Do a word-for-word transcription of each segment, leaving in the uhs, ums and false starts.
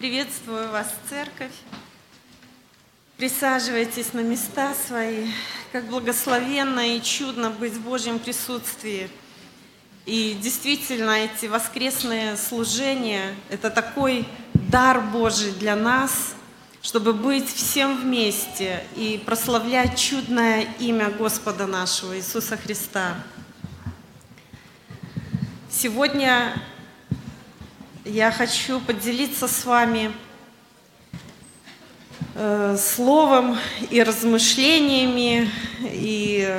Приветствую вас, церковь. Присаживайтесь на места свои. Как благословенно и чудно быть в Божьем присутствии. И действительно, эти воскресные служения – это такой дар Божий для нас, чтобы быть всем вместе и прославлять чудное имя Господа нашего Иисуса Христа. Сегодня я хочу поделиться с вами э, словом и размышлениями и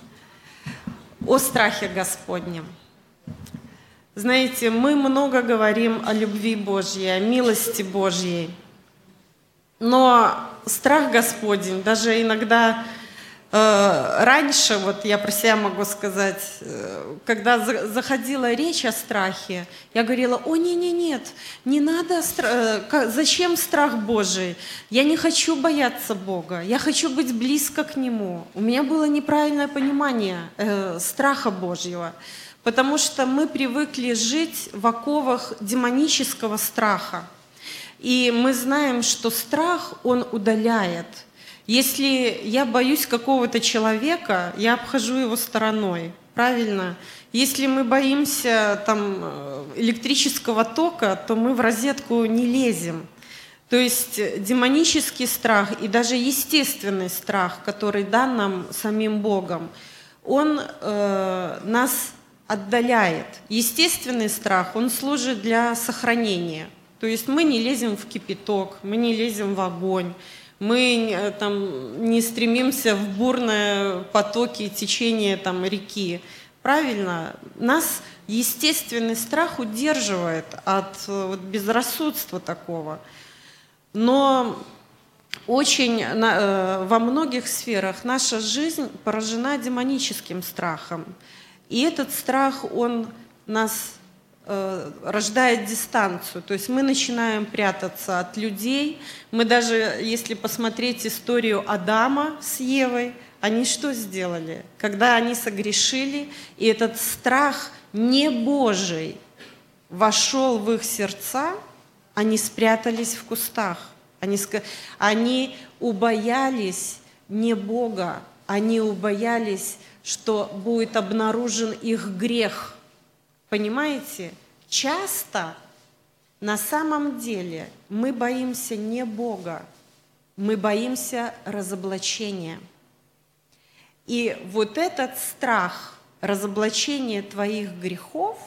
о страхе Господнем. Знаете, мы много говорим о любви Божьей, о милости Божьей, но страх Господень, даже иногда э, раньше, вот я про себя могу сказать, э, когда за, заходила речь о страхе, я говорила: о, не-не-нет, не надо, стра- зачем страх Божий? Я не хочу бояться Бога, я хочу быть близко к Нему. У меня было неправильное понимание э, страха Божьего. Потому что мы привыкли жить в оковах демонического страха. И мы знаем, что страх, он удаляет. Если я боюсь какого-то человека, я обхожу его стороной. Правильно? Если мы боимся там, электрического тока, то мы в розетку не лезем. То есть демонический страх и даже естественный страх, который дан нам самим Богом, он э, нас отдаляет. Естественный страх, он служит для сохранения. То есть мы не лезем в кипяток, мы не лезем в огонь, мы там, не стремимся в бурные потоки течения там, реки. Правильно? Нас естественный страх удерживает от вот, безрассудства такого. Но очень на, во многих сферах наша жизнь поражена демоническим страхом. И этот страх, он нас э, рождает дистанцию. То есть мы начинаем прятаться от людей. Мы даже, если посмотреть историю Адама с Евой, они что сделали? Когда они согрешили, и этот страх не Божий вошел в их сердца, они спрятались в кустах. Они, они убоялись не Бога, они убоялись, что будет обнаружен их грех. Понимаете? Часто на самом деле мы боимся не Бога, мы боимся разоблачения. И вот этот страх разоблачения твоих грехов,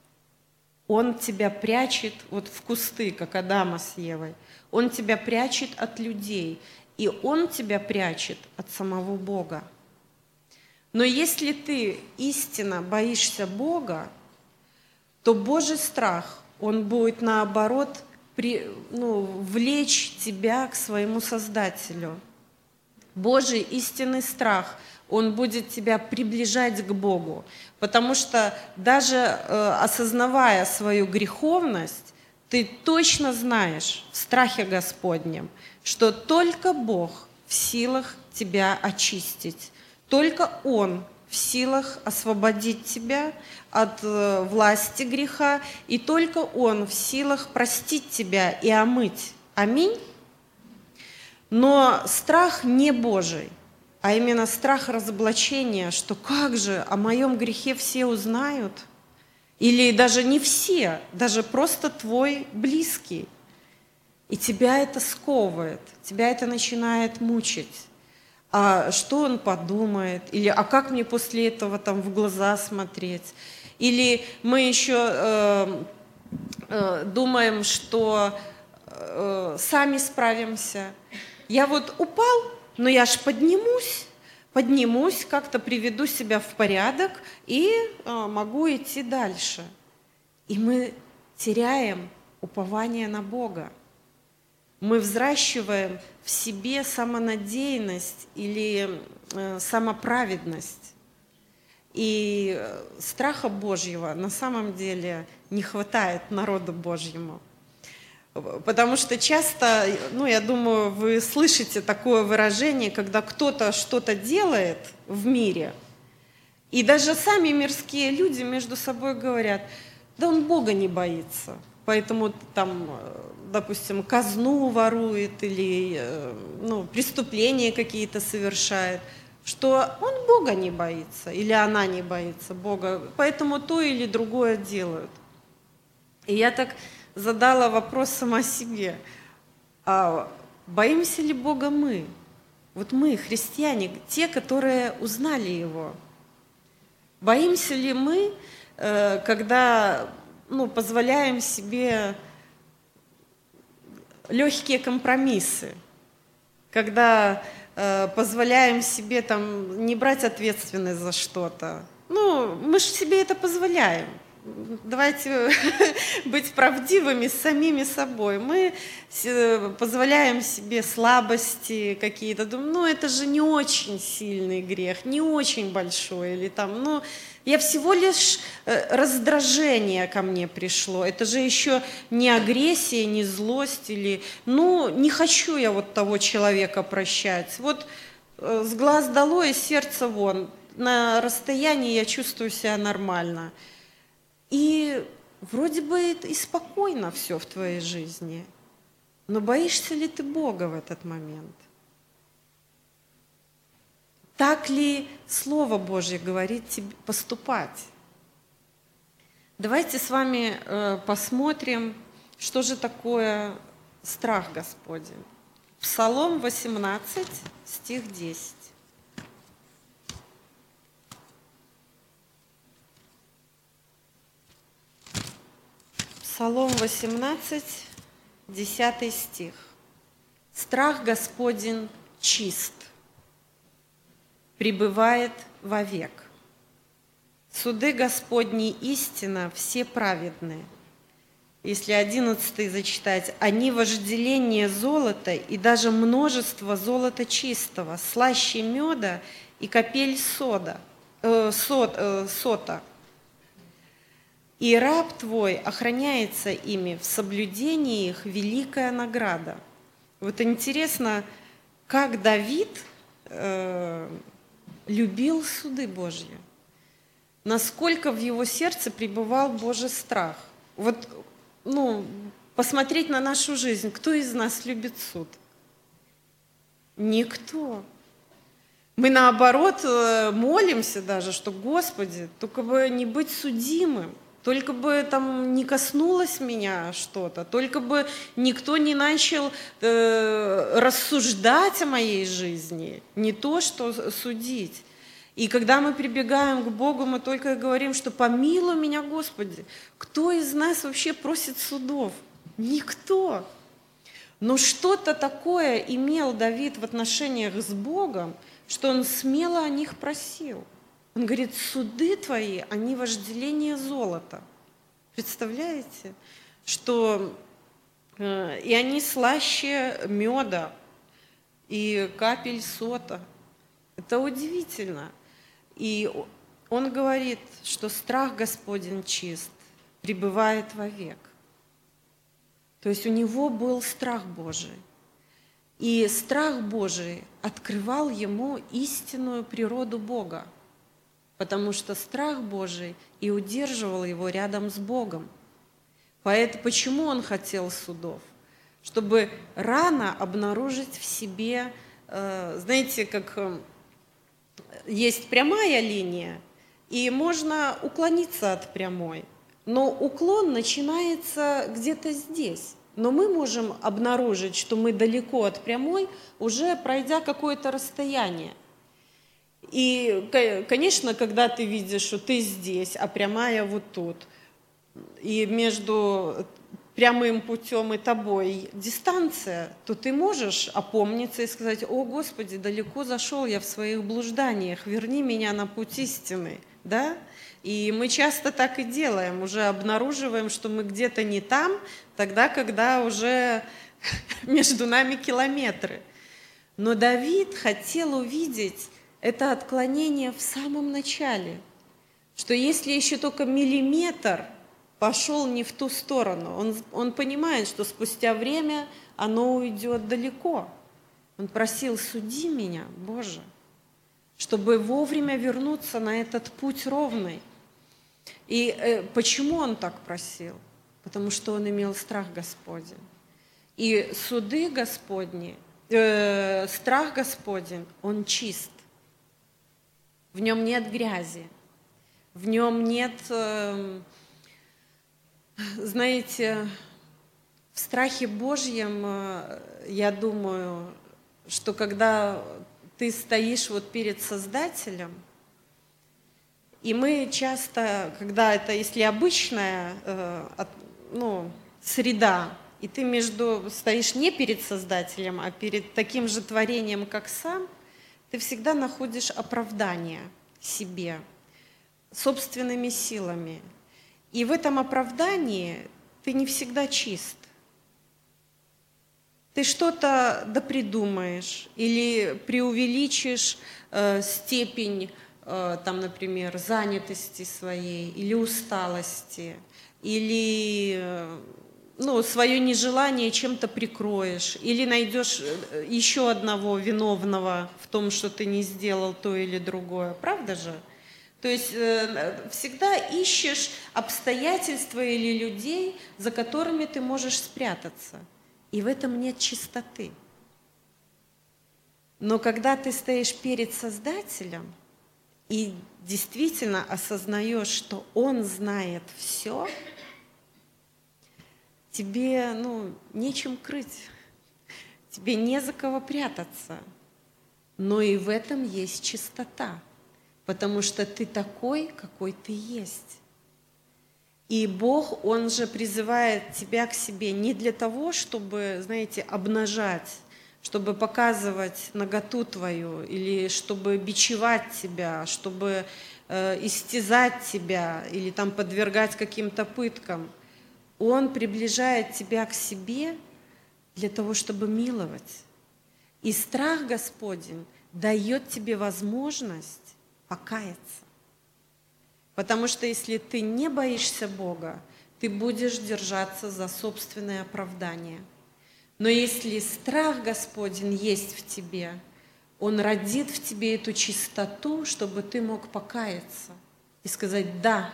он тебя прячет вот в кусты, как Адама с Евой. Он тебя прячет от людей, и он тебя прячет от самого Бога. Но если ты истинно боишься Бога, то Божий страх, он будет наоборот при, ну, влечь тебя к своему Создателю. Божий истинный страх, он будет тебя приближать к Богу. Потому что даже э, осознавая свою греховность, ты точно знаешь в страхе Господнем, что только Бог в силах тебя очистить. Только Он в силах освободить тебя от э, власти греха, и только Он в силах простить тебя и омыть. Аминь? Но страх не Божий, а именно страх разоблачения, что как же о моем грехе все узнают? Или даже не все, даже просто твой близкий. И тебя это сковывает, тебя это начинает мучить. А что он подумает, или а как мне после этого там в глаза смотреть, или мы еще э, э, думаем, что э, сами справимся. Я вот упал, но я ж поднимусь, поднимусь, как-то приведу себя в порядок и э, могу идти дальше. И мы теряем упование на Бога. Мы взращиваем в себе самонадеянность или э, самоправедность. И страха Божьего на самом деле не хватает народу Божьему. Потому что часто, ну, я думаю, вы слышите такое выражение, когда кто-то что-то делает в мире, и даже сами мирские люди между собой говорят: Да он Бога не боится. Поэтому там, допустим, казну ворует или ну, преступления какие-то совершает, что он Бога не боится или она не боится Бога, поэтому то или другое делают. И я так задала вопрос сама себе, а боимся ли Бога мы? Вот мы, христиане, те, которые узнали Его. Боимся ли мы, когда ну, позволяем себе легкие компромиссы, когда э, позволяем себе там, не брать ответственность за что-то? Ну, мы же себе это позволяем. Давайте быть правдивыми с самими собой. Мы позволяем себе слабости какие-то. Думаем, ну это же не очень сильный грех, не очень большой. Или там, ну, я всего лишь раздражение ко мне пришло. Это же еще не агрессия, не злость. Или, ну, не хочу я вот того человека прощать. Вот с глаз долой, из сердца вон. На расстоянии я чувствую себя нормально. И вроде бы и спокойно все в твоей жизни, но боишься ли ты Бога в этот момент? Так ли Слово Божье говорит тебе поступать? Давайте с вами э, посмотрим, что же такое страх Господень. Псалом восемнадцать, стих десять. Псалом восемнадцать, десятый стих. «Страх Господень чист, пребывает вовек. Суды Господни истина, все праведные». Если одиннадцатый зачитать, «Они вожделение золота и даже множество золота чистого, слаще меда и капель сода, э, сот, э, сота. И раб твой охраняется ими, в соблюдении их великая награда». Вот интересно, как Давид э, любил суды Божьи, насколько в его сердце пребывал Божий страх. Вот, ну, посмотреть на нашу жизнь, кто из нас любит суд? Никто. Мы наоборот молимся даже, что, Господи, только бы не быть судимым. Только бы там не коснулось меня что-то, только бы никто не начал э, рассуждать о моей жизни, не то, что судить. И когда мы прибегаем к Богу, мы только говорим, что помилуй меня, Господи. Кто из нас вообще просит судов? Никто. Но что-то такое имел Давид в отношениях с Богом, что он смело о них просил. Он говорит, суды твои, они вожделение золота. Представляете? Что э, и они слаще меда и капель сота. Это удивительно. И он говорит, что страх Господень чист, пребывает вовек. То есть у него был страх Божий. И страх Божий открывал ему истинную природу Бога. Потому что страх Божий и удерживал его рядом с Богом. Поэтому почему он хотел судов? Чтобы рано обнаружить в себе, э, знаете, как э, есть прямая линия, и можно уклониться от прямой. Но уклон начинается где-то здесь. Но мы можем обнаружить, что мы далеко от прямой, уже пройдя какое-то расстояние. И, конечно, когда ты видишь, что ты здесь, а прямая вот тут, и между прямым путем и тобой дистанция, то ты можешь опомниться и сказать, о, Господи, далеко зашел я в своих блужданиях, верни меня на путь истины, да? И мы часто так и делаем, уже обнаруживаем, что мы где-то не там, тогда, когда уже между нами километры. Но Давид хотел увидеть это отклонение в самом начале, что если еще только миллиметр пошел не в ту сторону, он, он понимает, что спустя время оно уйдет далеко. Он просил, суди меня, Боже, чтобы вовремя вернуться на этот путь ровный. И э, почему он так просил? Потому что он имел страх Господень. И суды Господни, э, страх Господень, он чист. В нем нет грязи, в нем нет, э, знаете, в страхе Божьем, э, я думаю, что когда ты стоишь вот перед Создателем, и мы часто, когда это, если обычная э, от, ну, среда, и ты между стоишь не перед Создателем, а перед таким же творением, как сам, ты всегда находишь оправдание себе, собственными силами. И в этом оправдании ты не всегда чист. Ты что-то допридумаешь или преувеличишь э, степень, э, там, например, занятости своей или усталости, или э, ну, свое нежелание чем-то прикроешь, или найдешь еще одного виновного в том, что ты не сделал то или другое. Правда же? То есть э, всегда ищешь обстоятельства или людей, за которыми ты можешь спрятаться. И в этом нет чистоты. Но когда ты стоишь перед Создателем и действительно осознаешь, что Он знает все, тебе, ну, нечем крыть, тебе не за кого прятаться. Но и в этом есть чистота, потому что ты такой, какой ты есть. И Бог, Он же призывает тебя к себе не для того, чтобы, знаете, обнажать, чтобы показывать наготу твою, или чтобы бичевать тебя, чтобы э, истязать тебя, или там подвергать каким-то пыткам. Он приближает тебя к себе для того, чтобы миловать. И страх Господень дает тебе возможность покаяться. Потому что если ты не боишься Бога, ты будешь держаться за собственное оправдание. Но если страх Господень есть в тебе, Он родит в тебе эту чистоту, чтобы ты мог покаяться и сказать «да».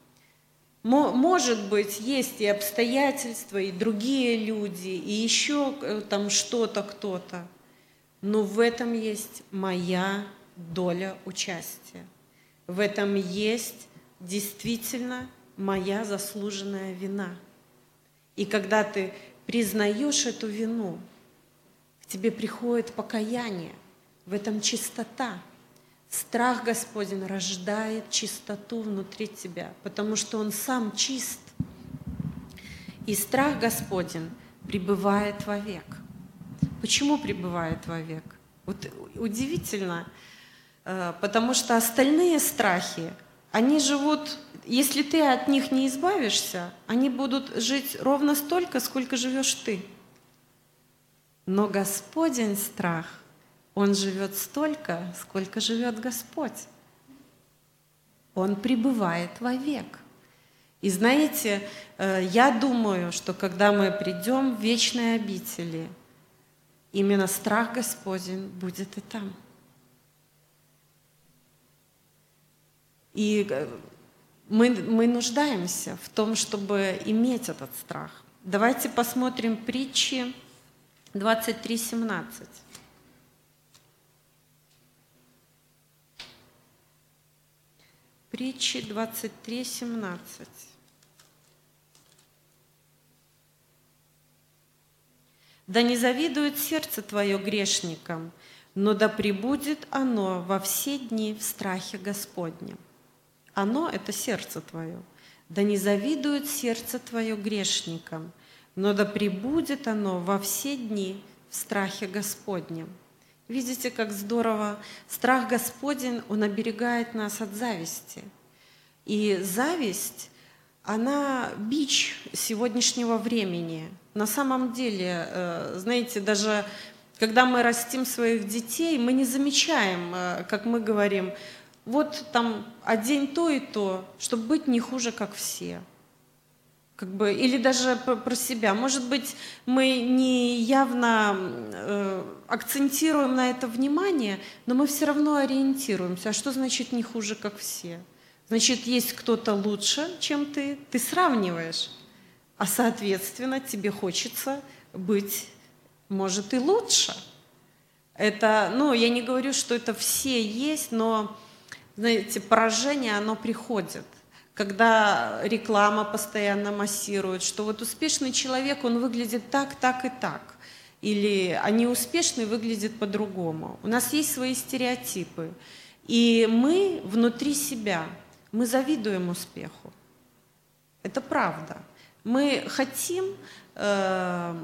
Может быть, есть и обстоятельства, и другие люди, и еще там что-то, кто-то, но в этом есть моя доля участия. В этом есть действительно моя заслуженная вина. И когда ты признаешь эту вину, к тебе приходит покаяние, в этом чистота. Страх Господень рождает чистоту внутри тебя, потому что Он сам чист. И страх Господень пребывает вовек. Почему пребывает вовек? Вот удивительно, потому что остальные страхи, они живут, если ты от них не избавишься, они будут жить ровно столько, сколько живешь ты. Но Господень страх, Он живет столько, сколько живет Господь. Он пребывает вовек. И знаете, я думаю, что когда мы придем в вечные обители, именно страх Господень будет и там. И мы, мы нуждаемся в том, чтобы иметь этот страх. Давайте посмотрим притчи двадцать три семнадцать. Притчи двадцать три семнадцать. «Да не завидует сердце твое грешникам, но да пребудет оно во все дни в страхе Господнем». Оно – это сердце твое. «Да не завидует сердце твое грешникам, но да пребудет оно во все дни в страхе Господнем». Видите, как здорово. Страх Господень, он оберегает нас от зависти. И зависть, она бич сегодняшнего времени. На самом деле, знаете, даже когда мы растим своих детей, мы не замечаем, как мы говорим, вот там одень то и то, чтобы быть не хуже, как все. Как бы, или даже про себя. Может быть, мы не явно э, акцентируем на это внимание, но мы все равно ориентируемся. А что значит не хуже, как все? Значит, есть кто-то лучше, чем ты, ты сравниваешь. А соответственно, тебе хочется быть, может, и лучше. Это, ну, я не говорю, что это все есть, но, знаете, поражение, оно приходит. Когда реклама постоянно массирует, что вот успешный человек, он выглядит так, так и так. Или а неуспешный выглядит по-другому. У нас есть свои стереотипы. И мы внутри себя, мы завидуем успеху. Это правда. Мы хотим, э,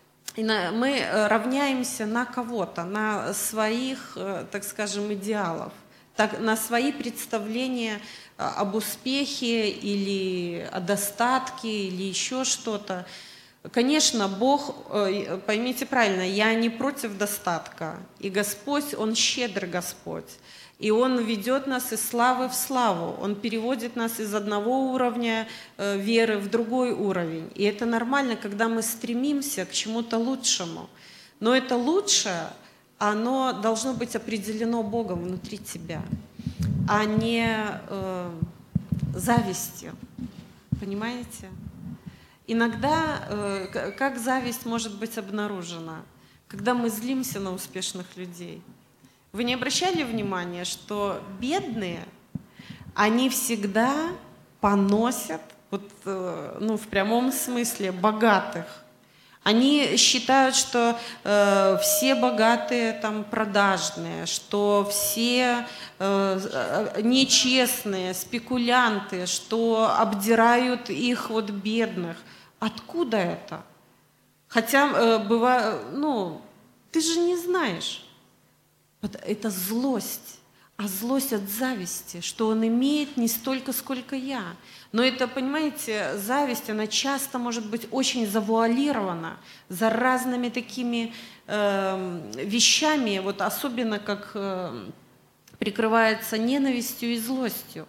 мы равняемся на кого-то, на своих, э, так скажем, идеалов, так, на свои представления об успехе или о достатке или еще что-то. Конечно, Бог, э, поймите правильно, я не против достатка. И Господь, Он щедрый Господь. И Он ведет нас из славы в славу. Он переводит нас из одного уровня э, веры в другой уровень. И это нормально, когда мы стремимся к чему-то лучшему. Но это лучшее, оно должно быть определено Богом внутри тебя, а не э, завистью. Понимаете? Иногда, э, как зависть может быть обнаружена? Когда мы злимся на успешных людей. Вы не обращали внимания, что бедные, они всегда поносят, вот, ну, в прямом смысле, богатых. Они считают, что э, все богатые там продажные, что все э, нечестные, спекулянты, что обдирают их вот бедных. Откуда это? Хотя, э, бывает, ну, ты же не знаешь. Это злость, а злость от зависти, что он имеет не столько, сколько я. Но это, понимаете, зависть, она часто может быть очень завуалирована за разными такими э, вещами, вот особенно как э, прикрывается ненавистью и злостью.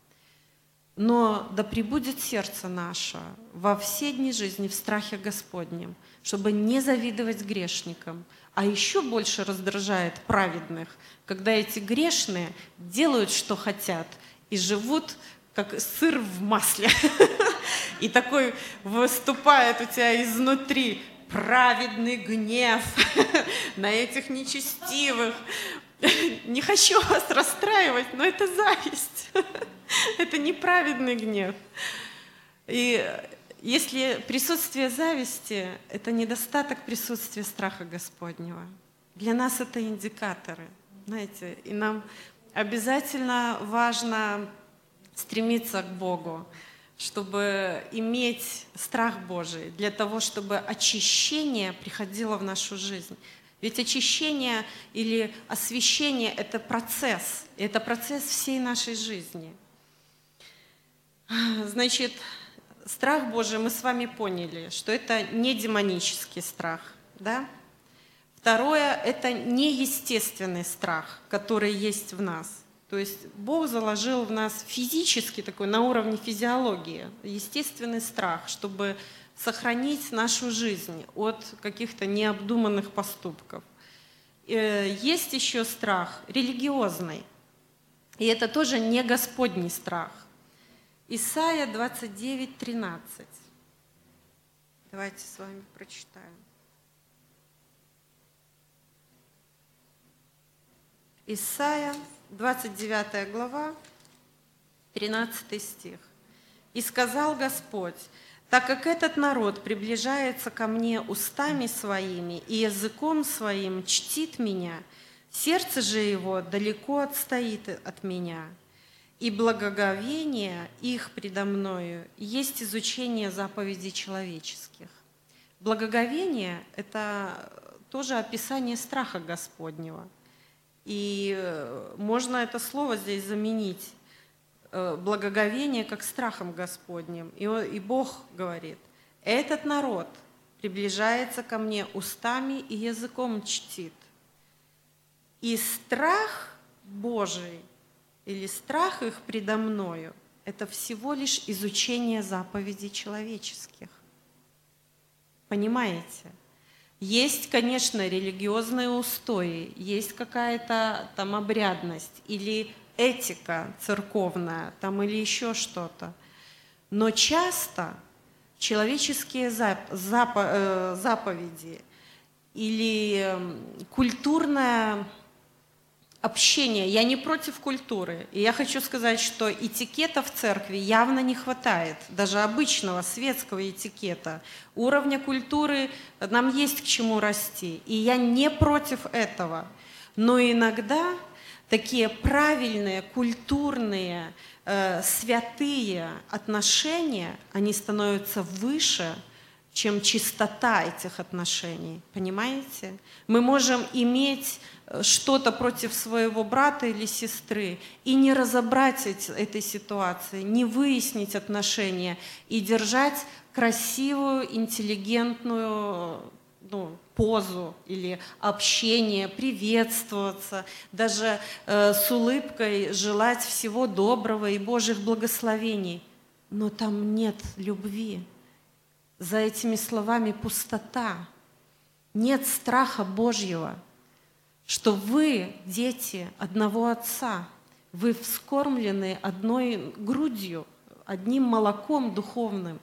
Но да пребудет сердце наше во все дни жизни в страхе Господнем, чтобы не завидовать грешникам. А еще больше раздражает праведных, когда эти грешные делают, что хотят, и живут, как сыр в масле. И такой выступает у тебя изнутри праведный гнев на этих нечестивых. Не хочу вас расстраивать, но это зависть. Это неправедный гнев. И если присутствие зависти – это недостаток присутствия страха Господнего, для нас это индикаторы, знаете, и нам обязательно важно стремиться к Богу, чтобы иметь страх Божий, для того, чтобы очищение приходило в нашу жизнь. Ведь очищение или освящение – это процесс, и это процесс всей нашей жизни. Значит, страх Божий мы с вами поняли, что это не демонический страх, да? Второе – это неестественный страх, который есть в нас. То есть Бог заложил в нас физически, такой на уровне физиологии, естественный страх, чтобы сохранить нашу жизнь от каких-то необдуманных поступков. Есть еще страх религиозный, и это тоже не Господний страх. Исайя двадцать девять, тринадцать. Давайте с вами прочитаем. Исайя, двадцать девятая глава, тринадцатый стих. «И сказал Господь: так как этот народ приближается ко мне устами своими и языком своим чтит меня, сердце же его далеко отстоит от меня. И благоговение их предо мною есть изучение заповедей человеческих». Благоговение – это тоже описание страха Господнего. И можно это слово здесь заменить благоговение как страхом Господним. И, и Бог говорит: этот народ приближается ко мне устами и языком чтит. И страх Божий или страх их предо мною – это всего лишь изучение заповедей человеческих. Понимаете? Есть, конечно, религиозные устои, есть какая-то там обрядность или этика церковная там или еще что-то. Но часто человеческие зап- запо- э, заповеди или культурное общение, я не против культуры, и я хочу сказать, что этикета в церкви явно не хватает, даже обычного светского этикета. Уровня культуры нам есть к чему расти, и я не против этого. Но иногда такие правильные, культурные, э, святые отношения, они становятся выше, чем чистота этих отношений. Понимаете? Мы можем иметь что-то против своего брата или сестры и не разобрать эти, этой ситуации, не выяснить отношения и держать красивую, интеллигентную, ну, позу или общение, приветствоваться, даже э, с улыбкой желать всего доброго и Божьих благословений. Но там нет любви. За этими словами пустота. Нет страха Божьего, что вы дети одного Отца, вы вскормлены одной грудью, одним молоком духовным,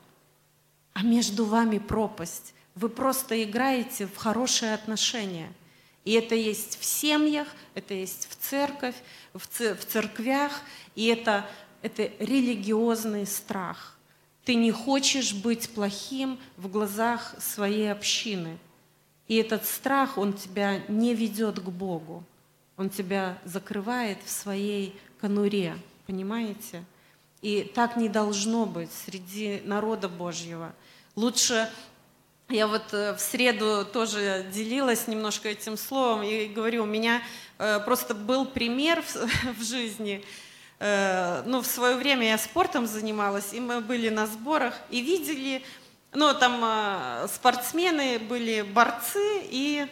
а между вами пропасть. Вы просто играете в хорошие отношения. И это есть в семьях, это есть в церковь, в церквях, и это, это религиозный страх. Ты не хочешь быть плохим в глазах своей общины. И этот страх, он тебя не ведет к Богу. Он тебя закрывает в своей конуре. Понимаете? И так не должно быть среди народа Божьего. Лучше... Я вот в среду тоже делилась немножко этим словом и говорю, у меня просто был пример в жизни. Ну, в свое время я спортом занималась, и мы были на сборах и видели, ну, там спортсмены были борцы и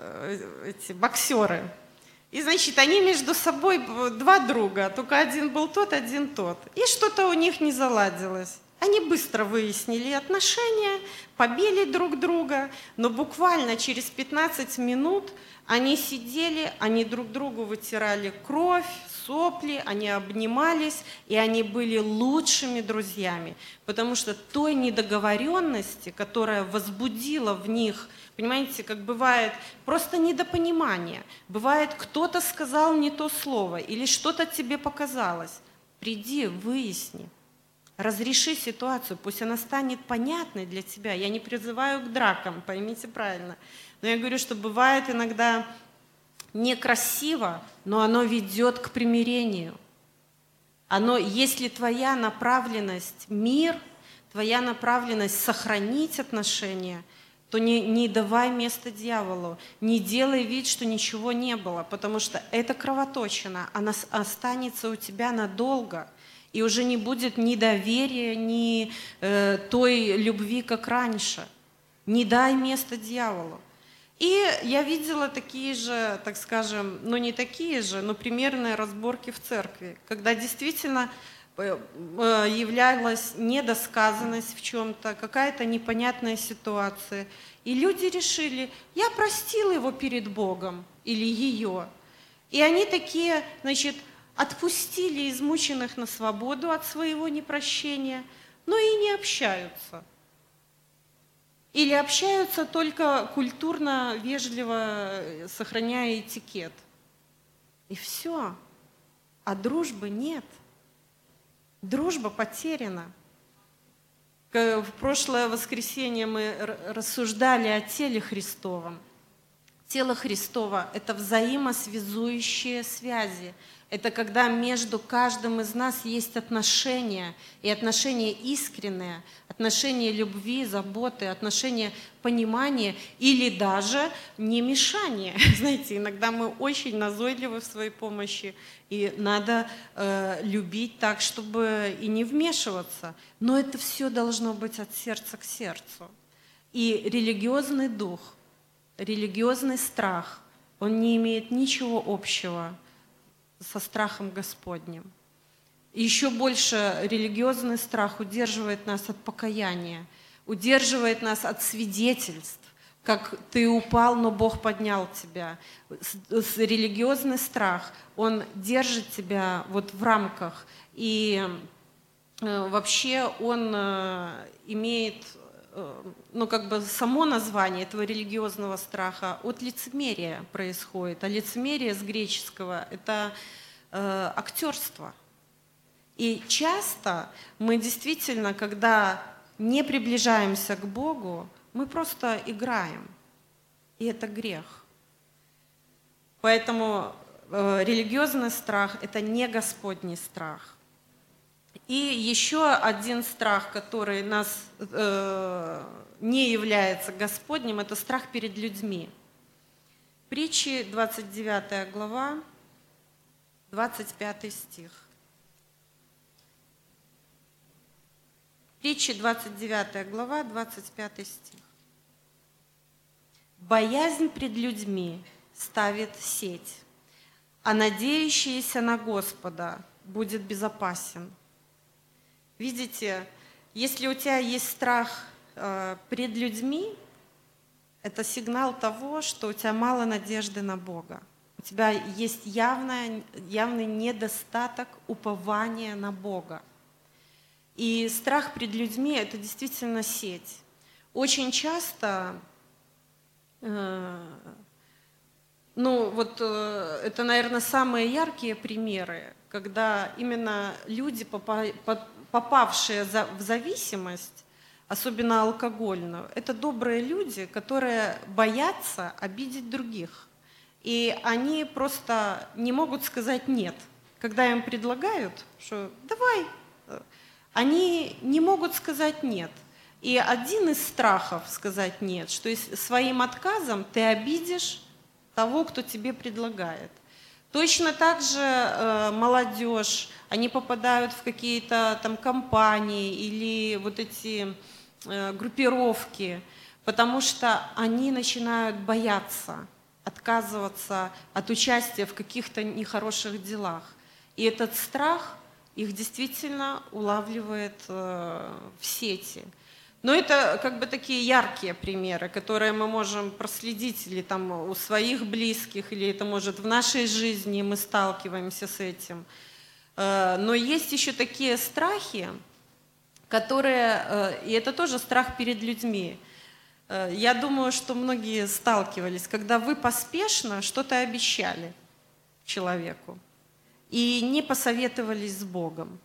эти боксеры. И, значит, они между собой два друга, только один был тот, один тот. И что-то у них не заладилось. Они быстро выяснили отношения, побили друг друга, но буквально через пятнадцать минут они сидели, они друг другу вытирали кровь, сопли, они обнимались, и они были лучшими друзьями, потому что той недоговоренности, которая возбудила в них, понимаете, как бывает просто недопонимание, бывает кто-то сказал не то слово или что-то тебе показалось, приди, выясни. Разреши ситуацию, пусть она станет понятной для тебя. Я не призываю к дракам, поймите правильно. Но я говорю, что бывает иногда некрасиво, но оно ведет к примирению. Оно, если твоя направленность – мир, твоя направленность – сохранить отношения, то не, не давай место дьяволу, не делай вид, что ничего не было, потому что это кровоточина, она останется у тебя надолго. И уже не будет ни доверия, ни э, той любви, как раньше. Не дай место дьяволу. И я видела такие же, так скажем, ну не такие же, но примерные разборки в церкви, когда действительно э, э, являлась недосказанность в чем-то, какая-то непонятная ситуация. И люди решили, я простил его перед Богом или ее. И они такие, значит, отпустили измученных на свободу от своего непрощения, но и не общаются. Или общаются только культурно, вежливо, сохраняя этикет. И все. А дружбы нет. Дружба потеряна. В прошлое воскресенье мы рассуждали о теле Христовом. Тело Христово – это взаимосвязующие связи. Это когда между каждым из нас есть отношения, и отношения искренние, отношения любви, заботы, отношения понимания или даже немешания. Знаете, иногда мы очень назойливы в своей помощи, и надо э, любить так, чтобы и не вмешиваться. Но это все должно быть от сердца к сердцу. И религиозный дух, религиозный страх, он не имеет ничего общего со страхом Господним. И еще больше религиозный страх удерживает нас от покаяния, удерживает нас от свидетельств, как ты упал, но Бог поднял тебя. Религиозный страх, он держит тебя вот в рамках. И вообще он имеет, ну как бы само название этого религиозного страха от лицемерия происходит. А лицемерие с греческого – это э, актерство. И часто мы действительно, когда не приближаемся к Богу, мы просто играем. И это грех. Поэтому э, религиозный страх – это не Господний страх. И еще один страх, который нас э, не является Господним, это страх перед людьми. Притчи, двадцать девятая глава, двадцать пятый стих. Притчи, двадцать девятая глава, двадцать пятый стих. «Боязнь пред людьми ставит сеть, а надеющийся на Господа будет безопасен». Видите, если у тебя есть страх э, пред людьми, это сигнал того, что у тебя мало надежды на Бога. У тебя есть явная, явный недостаток упования на Бога. И страх пред людьми – это действительно сеть. Очень часто, э, ну вот э, это, наверное, самые яркие примеры, когда именно люди, попавшие в зависимость, особенно алкогольную, это добрые люди, которые боятся обидеть других. И они просто не могут сказать «нет». Когда им предлагают, что «давай», они не могут сказать «нет». И один из страхов сказать «нет», что своим отказом ты обидишь того, кто тебе предлагает. Точно так же э, молодежь, они попадают в какие-то там компании или вот эти э, группировки, потому что они начинают бояться, отказываться от участия в каких-то нехороших делах. И этот страх их действительно улавливает э, в сети. Но это как бы такие яркие примеры, которые мы можем проследить или там у своих близких, или это может в нашей жизни мы сталкиваемся с этим. Но есть еще такие страхи, которые, и это тоже страх перед людьми. Я думаю, что многие сталкивались, когда вы поспешно что-то обещали человеку и не посоветовались с Богом.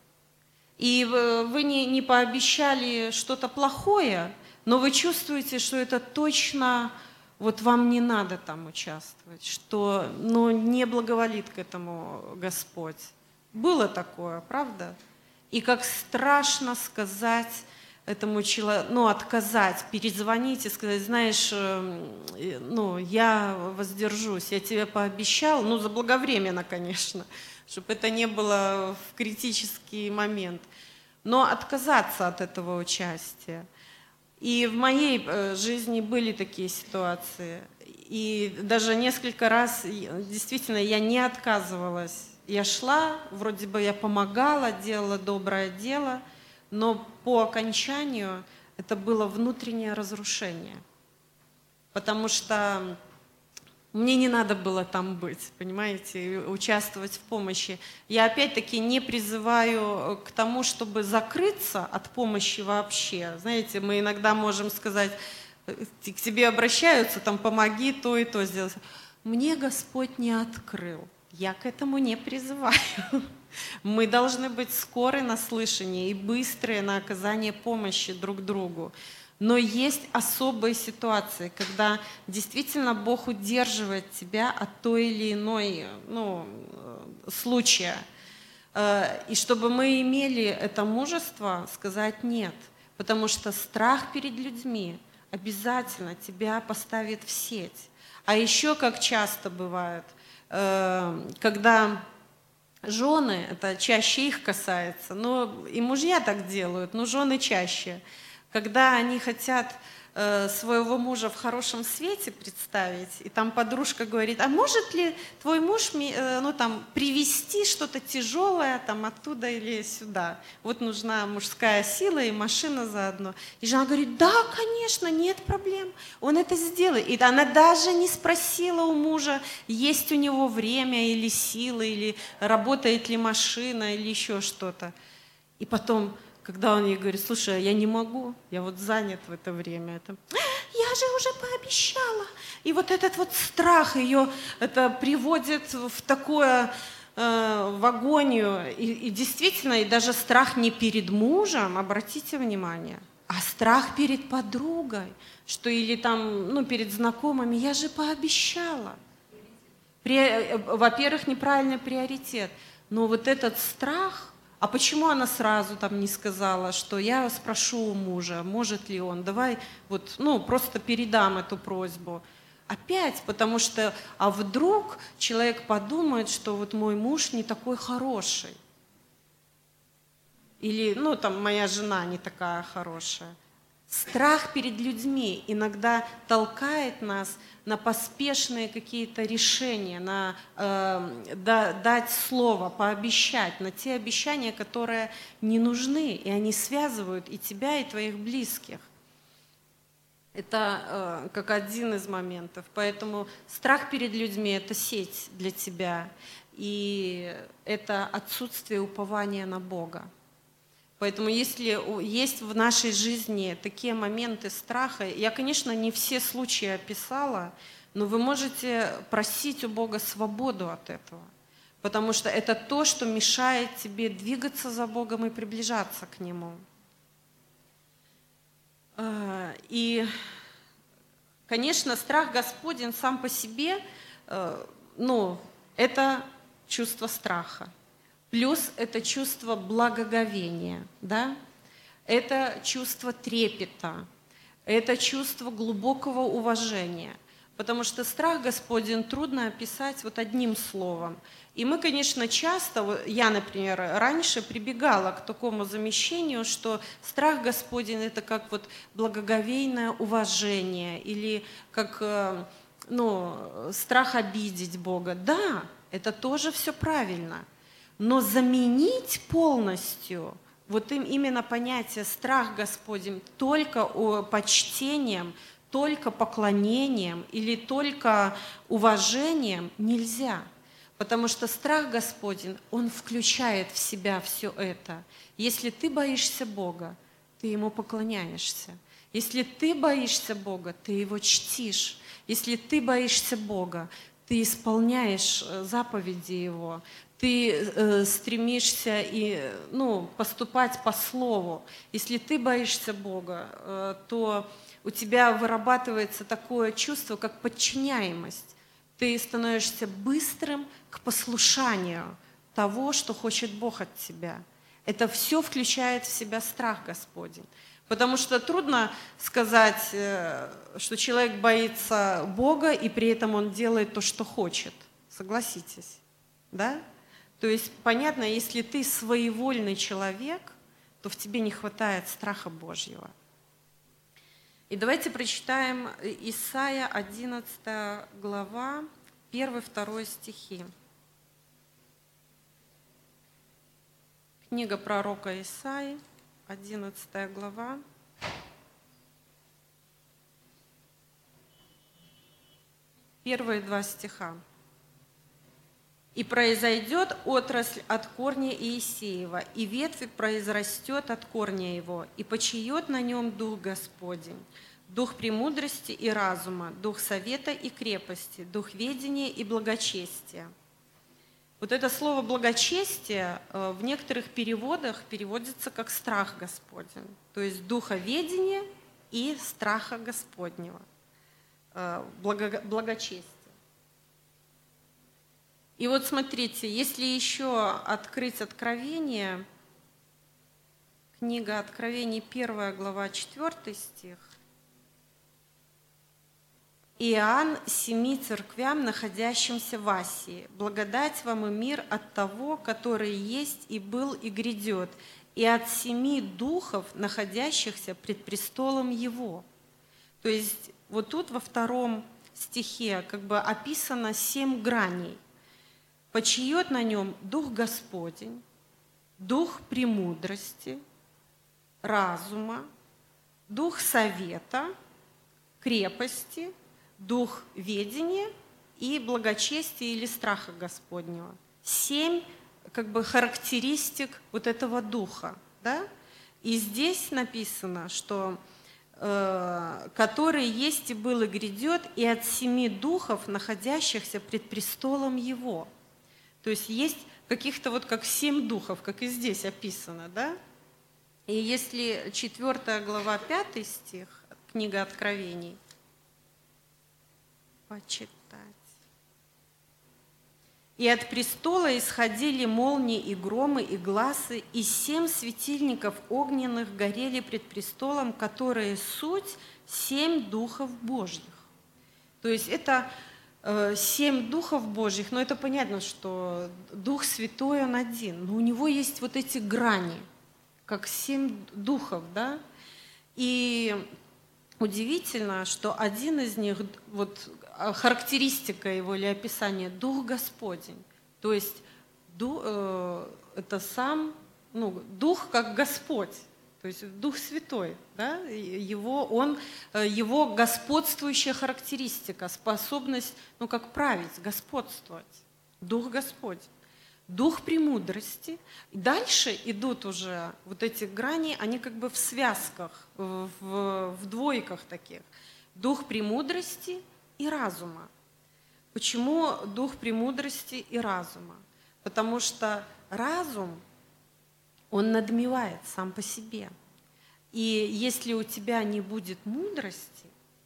И вы не, не пообещали что-то плохое, но вы чувствуете, что это точно вот вам не надо там участвовать, что ну, не благоволит к этому Господь. Было такое, правда? И как страшно сказать этому человеку, ну, отказать, перезвонить и сказать, знаешь, ну, я воздержусь, я тебе пообещал, ну, заблаговременно, конечно, чтобы это не было в критический момент, но отказаться от этого участия. И в моей жизни были такие ситуации, и даже несколько раз действительно я не отказывалась. Я шла, вроде бы я помогала, делала доброе дело, но по окончанию это было внутреннее разрушение, потому что мне не надо было там быть, понимаете, участвовать в помощи. Я опять-таки не призываю к тому, чтобы закрыться от помощи вообще. Знаете, мы иногда можем сказать, к тебе обращаются, там, помоги то и то сделать. Мне Господь не открыл, я к этому не призываю. Мы должны быть скоры на слышание и быстрые на оказание помощи друг другу. Но есть особые ситуации, когда действительно Бог удерживает тебя от той или иной ну, случая. И чтобы мы имели это мужество сказать «нет», потому что страх перед людьми обязательно тебя поставит в сеть. А еще, как часто бывает, когда жены, это чаще их касается, но и мужья так делают, но жены чаще, когда они хотят э, своего мужа в хорошем свете представить, и там подружка говорит, а может ли твой муж ми- э, ну, там, привезти что-то тяжелое там, оттуда или сюда? Вот нужна мужская сила и машина заодно. И жена говорит, да, конечно, нет проблем, он это сделает. И она даже не спросила у мужа, есть у него время или силы, или работает ли машина, или еще что-то. И потом, когда он ей говорит, слушай, я не могу, я вот занят в это время. Это, я же уже пообещала. И вот этот вот страх ее это приводит в такое, э, в агонию. И, и действительно, и даже страх не перед мужем, обратите внимание, а страх перед подругой, что или там, ну, перед знакомыми, я же пообещала. При, во-первых, неправильный приоритет. Но вот этот страх, а почему она сразу там не сказала, что я спрошу у мужа, может ли он, давай вот, ну, просто передам эту просьбу. Опять, потому что, а вдруг человек подумает, что вот мой муж не такой хороший. Или, ну, там, моя жена не такая хорошая. Страх перед людьми иногда толкает нас на поспешные какие-то решения, на э, да, дать слово, пообещать, на те обещания, которые не нужны, и они связывают и тебя, и твоих близких. Это э, как один из моментов. Поэтому страх перед людьми – это сеть для тебя, и это отсутствие упования на Бога. Поэтому если есть в нашей жизни такие моменты страха, я, конечно, не все случаи описала, но вы можете просить у Бога свободу от этого, потому что это то, что мешает тебе двигаться за Богом и приближаться к Нему. И, конечно, страх Господень сам по себе, ну, это чувство страха. Плюс это чувство благоговения, да? Это чувство трепета, это чувство глубокого уважения. Потому что страх Господень трудно описать вот одним словом. И мы, конечно, часто, я, например, раньше прибегала к такому замещению, что страх Господень – это как вот благоговейное уважение или как, ну, страх обидеть Бога. Да, это тоже все правильно. Но заменить полностью вот им именно понятие страх Господень только почтением, только поклонением или только уважением нельзя. Потому что страх Господень, он включает в себя все это. Если ты боишься Бога, ты Ему поклоняешься. Если ты боишься Бога, ты Его чтишь. Если ты боишься Бога, ты исполняешь заповеди Его. Ты э, стремишься и, ну, поступать по слову. Если ты боишься Бога, э, то у тебя вырабатывается такое чувство, как подчиняемость. Ты становишься быстрым к послушанию того, что хочет Бог от тебя. Это все включает в себя страх Господень. Потому что трудно сказать, э, что человек боится Бога, и при этом он делает то, что хочет. Согласитесь, да? То есть, понятно, если ты своевольный человек, то в тебе не хватает страха Божьего. И давайте прочитаем Исайя одиннадцатая глава, первый-второй стихи. Книга пророка Исаии, одиннадцатая глава. Первые два стиха. «И произойдет отрасль от корня Иисеева, и ветвь произрастет от корня его, и почиет на нем Дух Господень, Дух премудрости и разума, Дух совета и крепости, Дух ведения и благочестия». Вот это слово «благочестие» в некоторых переводах переводится как «страх Господень», то есть духоведение и страха Господнего, благочестие. И вот смотрите, если еще открыть Откровение, книга Откровений, первая глава, четвёртый стих. «Иоанн семи церквям, находящимся в Асии, благодать вам и мир от того, который есть и был и грядет, и от семи духов, находящихся пред престолом Его». То есть вот тут во втором стихе как бы описано семь граней. «Почиет на нем Дух Господень, Дух премудрости, разума, Дух совета, крепости, Дух ведения и благочестия или страха Господнего». Семь как бы характеристик вот этого Духа. Да? И здесь написано, что э, «который есть и был и грядет, и от семи духов, находящихся пред престолом Его». То есть есть каких-то вот как семь духов, как и здесь описано, да? И если четвёртая глава, пятый стих, книга Откровений, почитать. «И от престола исходили молнии и громы, и гласы, и семь светильников огненных горели пред престолом, которые суть семь духов Божьих». То есть это э, семь духов Божьих, но это понятно, что Дух Святой, Он один, но у Него есть вот эти грани, как семь духов, да? И удивительно, что один из них, вот характеристика его или описание, Дух Господень. То есть дух, э, это сам, ну, Дух как Господь, то есть Дух Святой, да? Его, он, его господствующая характеристика, способность, ну, как править, господствовать. Дух Господь. Дух премудрости. И дальше идут уже вот эти грани, они как бы в связках, в, в двойках таких. Дух премудрости и разума. Почему дух премудрости и разума? Потому что разум, он надмевает сам по себе. И если у тебя не будет мудрости,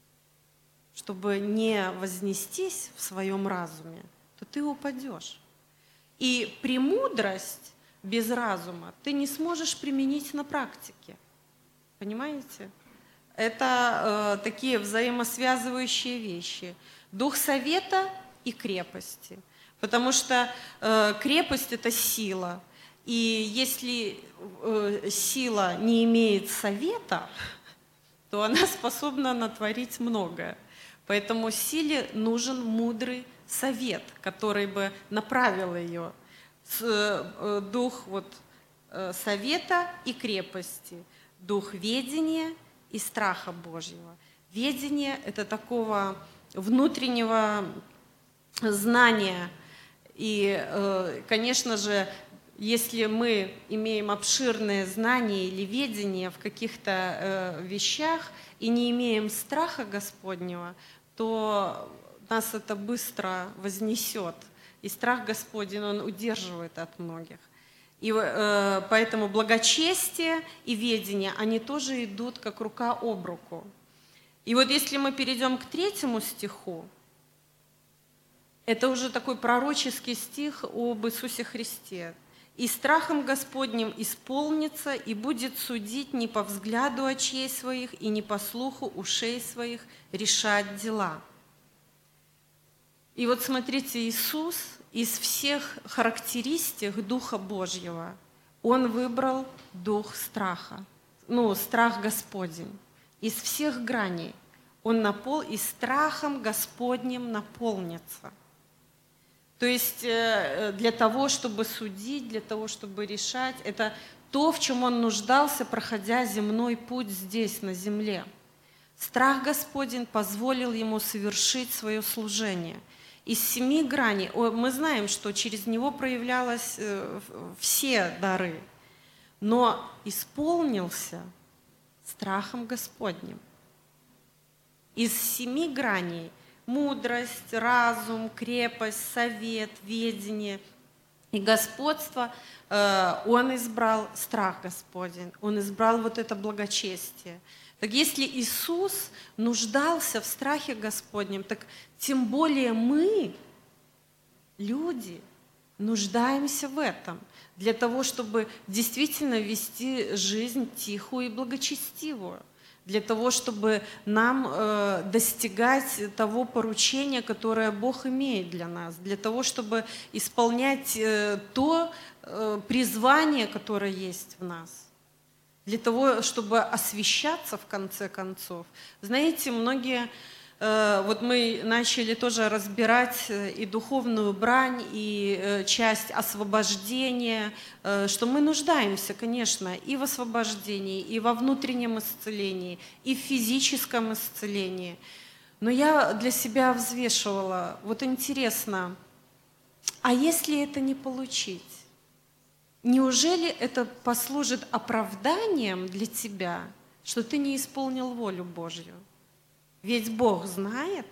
чтобы не вознестись в своем разуме, то ты упадешь. И премудрость без разума ты не сможешь применить на практике. Понимаете? Это э, такие взаимосвязывающие вещи. Дух совета и крепости. Потому что э, крепость – это сила. И если э, сила не имеет совета, то она способна натворить многое. Поэтому силе нужен мудрый совет, который бы направил ее. Дух вот, совета и крепости, дух ведения и страха Божьего. Ведение – это такого внутреннего знания. И, конечно же, если мы имеем обширные знания или ведение в каких-то вещах и не имеем страха Господнего, то нас это быстро вознесет. И страх Господень, он удерживает от многих. И э, поэтому благочестие и ведение, они тоже идут как рука об руку. И вот если мы перейдем к третьему стиху, это уже такой пророческий стих об Иисусе Христе. «И страхом Господним исполнится, и будет судить не по взгляду очей своих, и не по слуху ушей своих решать дела». И вот смотрите, Иисус из всех характеристик Духа Божьего, Он выбрал дух страха, ну, страх Господень. Из всех граней Он напол... и страхом Господним наполнится. То есть для того, чтобы судить, для того, чтобы решать, это то, в чем Он нуждался, проходя земной путь здесь, на земле. Страх Господень позволил Ему совершить свое служение. Из семи граней, мы знаем, что через него проявлялись все дары, но исполнился страхом Господним. Из семи граней мудрость, разум, крепость, совет, ведение и господство Он избрал страх Господень, Он избрал вот это благочестие. Так если Иисус нуждался в страхе Господнем, так тем более мы, люди, нуждаемся в этом, для того, чтобы действительно вести жизнь тихую и благочестивую, для того, чтобы нам э, достигать того поручения, которое Бог имеет для нас, для того, чтобы исполнять э, то э, призвание, которое есть в нас. для того, чтобы освящаться в конце концов. Знаете, многие, э, вот мы начали тоже разбирать и духовную брань, и э, часть освобождения, э, что мы нуждаемся, конечно, и в освобождении, и во внутреннем исцелении, и в физическом исцелении. Но я для себя взвешивала, вот интересно, а если это не получить? Неужели это послужит оправданием для тебя, что ты не исполнил волю Божью? Ведь Бог знает.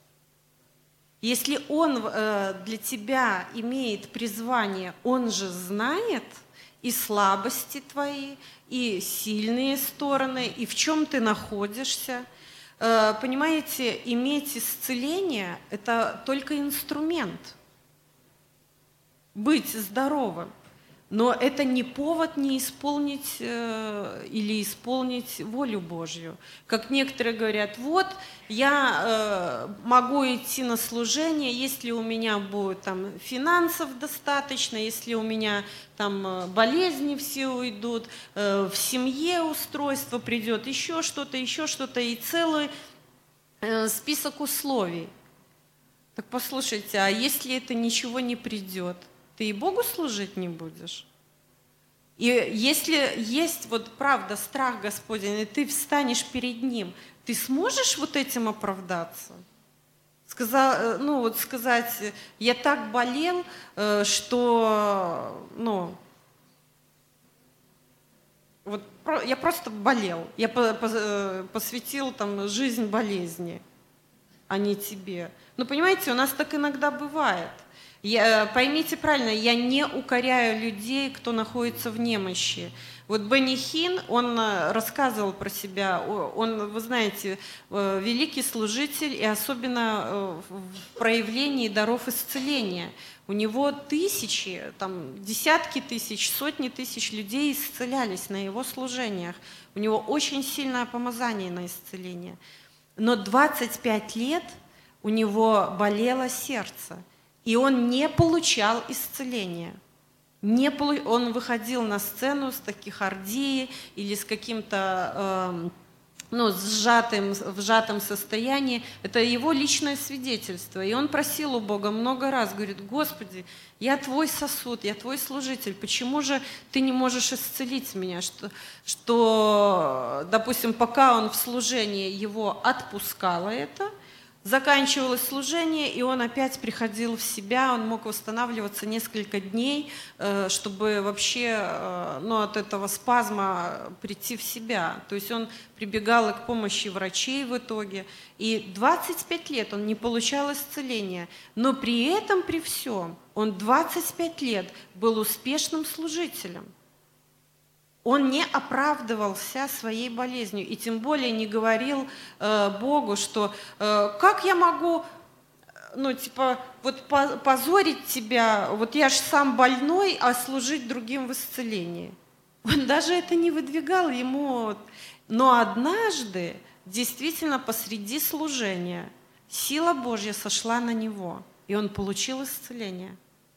Если Он э, для тебя имеет призвание, Он же знает и слабости твои, и сильные стороны, и в чем ты находишься. Э, понимаете, иметь исцеление – это только инструмент. Быть здоровым. Но это не повод не исполнить э, или исполнить волю Божью. Как некоторые говорят, вот я э, могу идти на служение, если у меня будет там финансов достаточно, если у меня там болезни все уйдут, э, в семье устройство придет, еще что-то, еще что-то, и целый э, список условий. Так послушайте, а если это ничего не придет? Ты и Богу служить не будешь. И если есть вот правда страх Господень, и ты встанешь перед Ним, ты сможешь вот этим оправдаться? Сказал, ну вот сказать, я так болел, что, ну, вот я просто болел, я посвятил там жизнь болезни, а не тебе. Ну, понимаете, у нас так иногда бывает. Я, поймите правильно, я не укоряю людей, кто находится в немощи. Вот Бенни Хин, он рассказывал про себя, он, вы знаете, великий служитель, и особенно в проявлении даров исцеления. У него тысячи, там, десятки тысяч, сотни тысяч людей исцелялись на его служениях. У него очень сильное помазание на исцеление. Но двадцать пять лет у него болело сердце. И он не получал исцеления. Не полу... Он выходил на сцену с тахикардией или с каким-то э, ну, сжатым, в сжатом состоянии. Это его личное свидетельство. И он просил у Бога много раз, говорит, Господи, я твой сосуд, я твой служитель, почему же ты не можешь исцелить меня? Что, что допустим, пока он в служении, его отпускало это, заканчивалось служение, и он опять приходил в себя, он мог восстанавливаться несколько дней, чтобы вообще ну, от этого спазма прийти в себя. То есть он прибегал и к помощи врачей в итоге. И двадцать пять лет он не получал исцеления, но при этом, при всем, он двадцать пять лет был успешным служителем. Он не оправдывался своей болезнью и тем более не говорил э, Богу, что э, как я могу, ну типа вот позорить тебя, вот я же сам больной, а служить другим в исцелении. Он даже это не выдвигал ему. Но однажды, действительно посреди служения, сила Божья сошла на него, и он получил исцеление.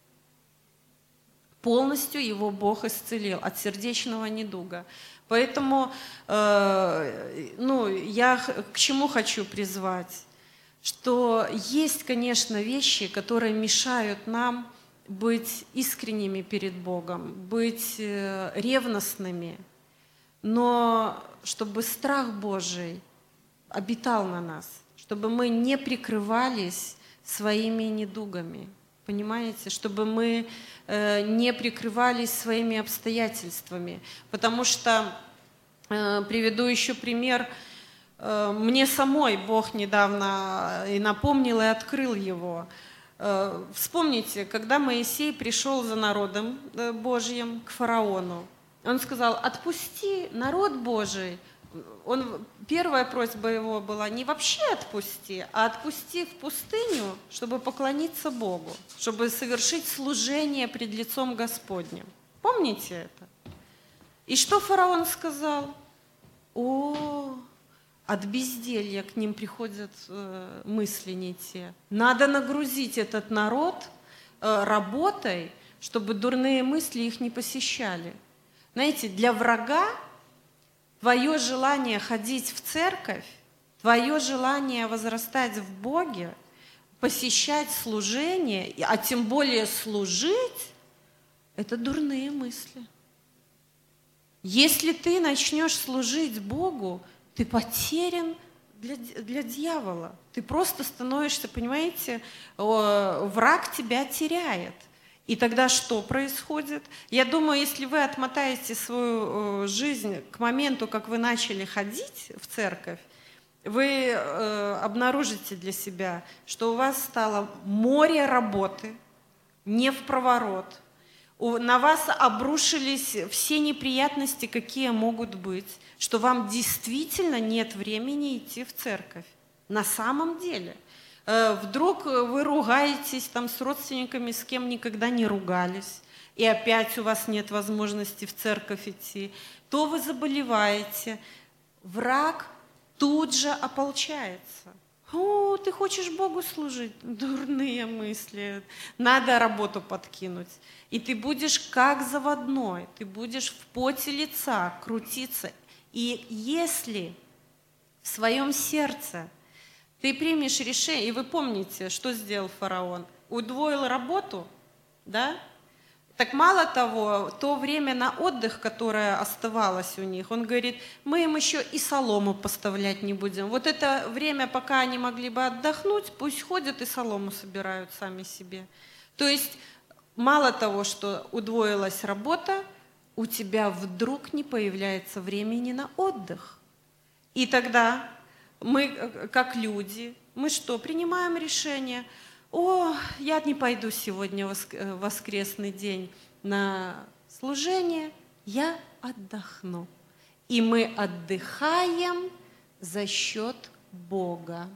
Полностью его Бог исцелил от сердечного недуга. Поэтому э, ну, я к чему хочу призвать? Что есть, конечно, вещи, которые мешают нам быть искренними перед Богом, быть э, ревностными, но чтобы страх Божий обитал на нас, чтобы мы не прикрывались своими недугами. Понимаете, чтобы мы э, не прикрывались своими обстоятельствами. Потому что, э, приведу еще пример, э, мне самой Бог недавно и напомнил, и открыл его. Э, вспомните, когда Моисей пришел за народом э, Божьим к фараону, он сказал, отпусти народ Божий. Он, первая просьба его была не вообще отпусти, а отпусти в пустыню, чтобы поклониться Богу, чтобы совершить служение пред лицом Господним. Помните это? И что фараон сказал? О, от безделья к ним приходят э, мысли не те. Надо нагрузить этот народ э, работой, чтобы дурные мысли их не посещали. Знаете, для врага твое желание ходить в церковь, твое желание возрастать в Боге, посещать служение, а тем более служить, это дурные мысли. Если ты начнешь служить Богу, ты потерян для, для дьявола. Ты просто становишься, понимаете, враг тебя теряет. И тогда что происходит? Я думаю, если вы отмотаете свою жизнь к моменту, как вы начали ходить в церковь, вы обнаружите для себя, что у вас стало море работы, не впроворот. На вас обрушились все неприятности, какие могут быть, что вам действительно нет времени идти в церковь. На самом деле. Вдруг вы ругаетесь там с родственниками, с кем никогда не ругались, и опять у вас нет возможности в церковь идти, то вы заболеваете. Враг тут же ополчается. О, ты хочешь Богу служить? Дурные мысли. Надо работу подкинуть. И ты будешь как заводной, ты будешь в поте лица крутиться. И если в своем сердце ты примешь решение, и вы помните, что сделал фараон? Удвоил работу, да? Так мало того, то время на отдых, которое оставалось у них, он говорит, мы им еще и солому поставлять не будем. Вот это время, пока они могли бы отдохнуть, пусть ходят и солому собирают сами себе. То есть мало того, что удвоилась работа, у тебя вдруг не появляется времени на отдых. И тогда мы, как люди, мы что, принимаем решение? О, я не пойду сегодня в воскресный день на служение, я отдохну. И мы отдыхаем за счет Бога.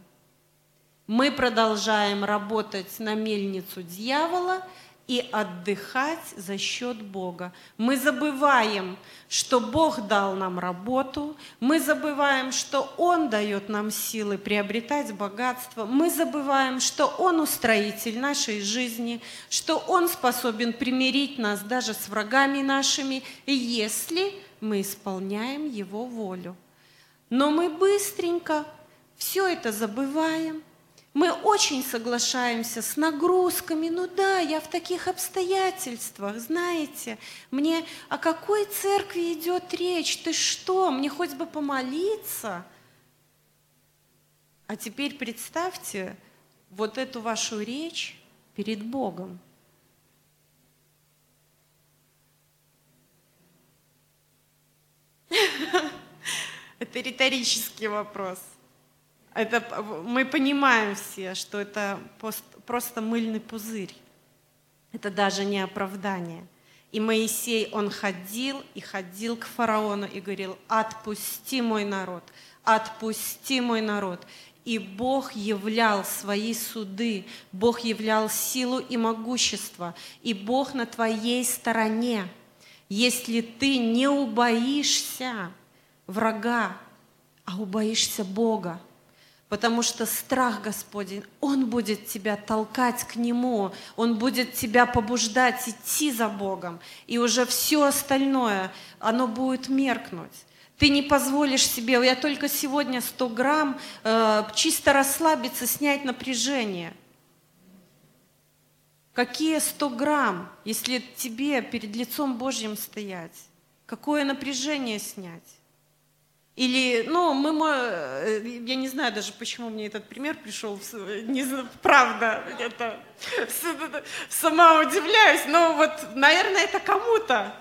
Мы продолжаем работать на мельницу дьявола и отдыхать за счет Бога. Мы забываем, что Бог дал нам работу, мы забываем, что Он дает нам силы приобретать богатство, мы забываем, что Он устроитель нашей жизни, что Он способен примирить нас даже с врагами нашими, если мы исполняем Его волю. Но мы быстренько все это забываем. Мы очень соглашаемся с нагрузками. Ну да, я в таких обстоятельствах, знаете. Мне о какой церкви идет речь? Ты что, мне хоть бы помолиться? А теперь представьте вот эту вашу речь перед Богом. Это риторический вопрос. Это, мы понимаем все, что это просто мыльный пузырь. Это даже не оправдание. И Моисей, он ходил и ходил к фараону и говорил, отпусти мой народ, отпусти мой народ. И Бог являл свои суды, Бог являл силу и могущество, и Бог на твоей стороне. Если ты не убоишься врага, а убоишься Бога, потому что страх Господень, Он будет тебя толкать к Нему, Он будет тебя побуждать идти за Богом, и уже все остальное, оно будет меркнуть. Ты не позволишь себе, я только сегодня сто грамм, э, чисто расслабиться, снять напряжение. Какие сто грамм, если тебе перед лицом Божьим стоять? Какое напряжение снять? Или, ну, мы, я не знаю даже, почему мне этот пример пришел, не знаю, правда, это, сама удивляюсь, но вот, наверное, это кому-то.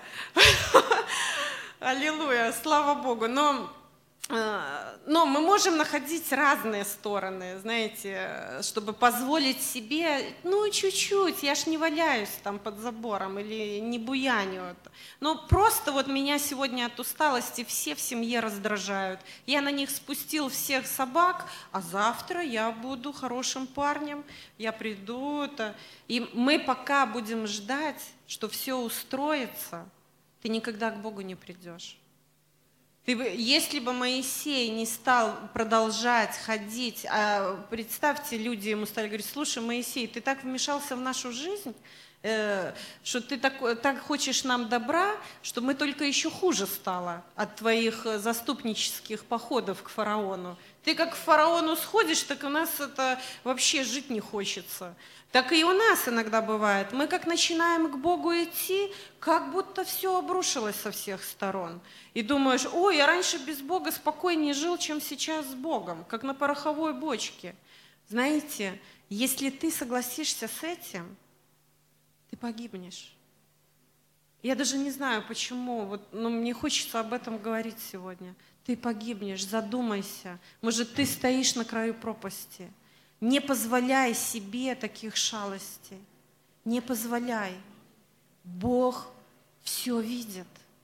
Аллилуйя, слава Богу. Но, но мы можем находить разные стороны, знаете, чтобы позволить себе, ну, чуть-чуть, я ж не валяюсь там под забором или не буяню. Но просто вот меня сегодня от усталости все в семье раздражают. Я на них спустил всех собак, а завтра я буду хорошим парнем, я приду. Это... И мы пока будем ждать, что все устроится, ты никогда к Богу не придешь. Ты, если бы Моисей не стал продолжать ходить, а представьте, люди ему стали говорить, слушай, Моисей, ты так вмешался в нашу жизнь, э, что ты так, так хочешь нам добра, что мы только еще хуже стало от твоих заступнических походов к фараону. Ты как к фараону сходишь, так у нас это вообще жить не хочется. Так и у нас иногда бывает. Мы как начинаем к Богу идти, как будто все обрушилось со всех сторон. И думаешь, ой, я раньше без Бога спокойнее жил, чем сейчас с Богом, как на пороховой бочке. Знаете, если ты согласишься с этим, ты погибнешь. Я даже не знаю, почему, вот, но мне хочется об этом говорить сегодня. Ты погибнешь, задумайся. Может, ты стоишь на краю пропасти. Не позволяй себе таких шалостей. Не позволяй. Бог все видит.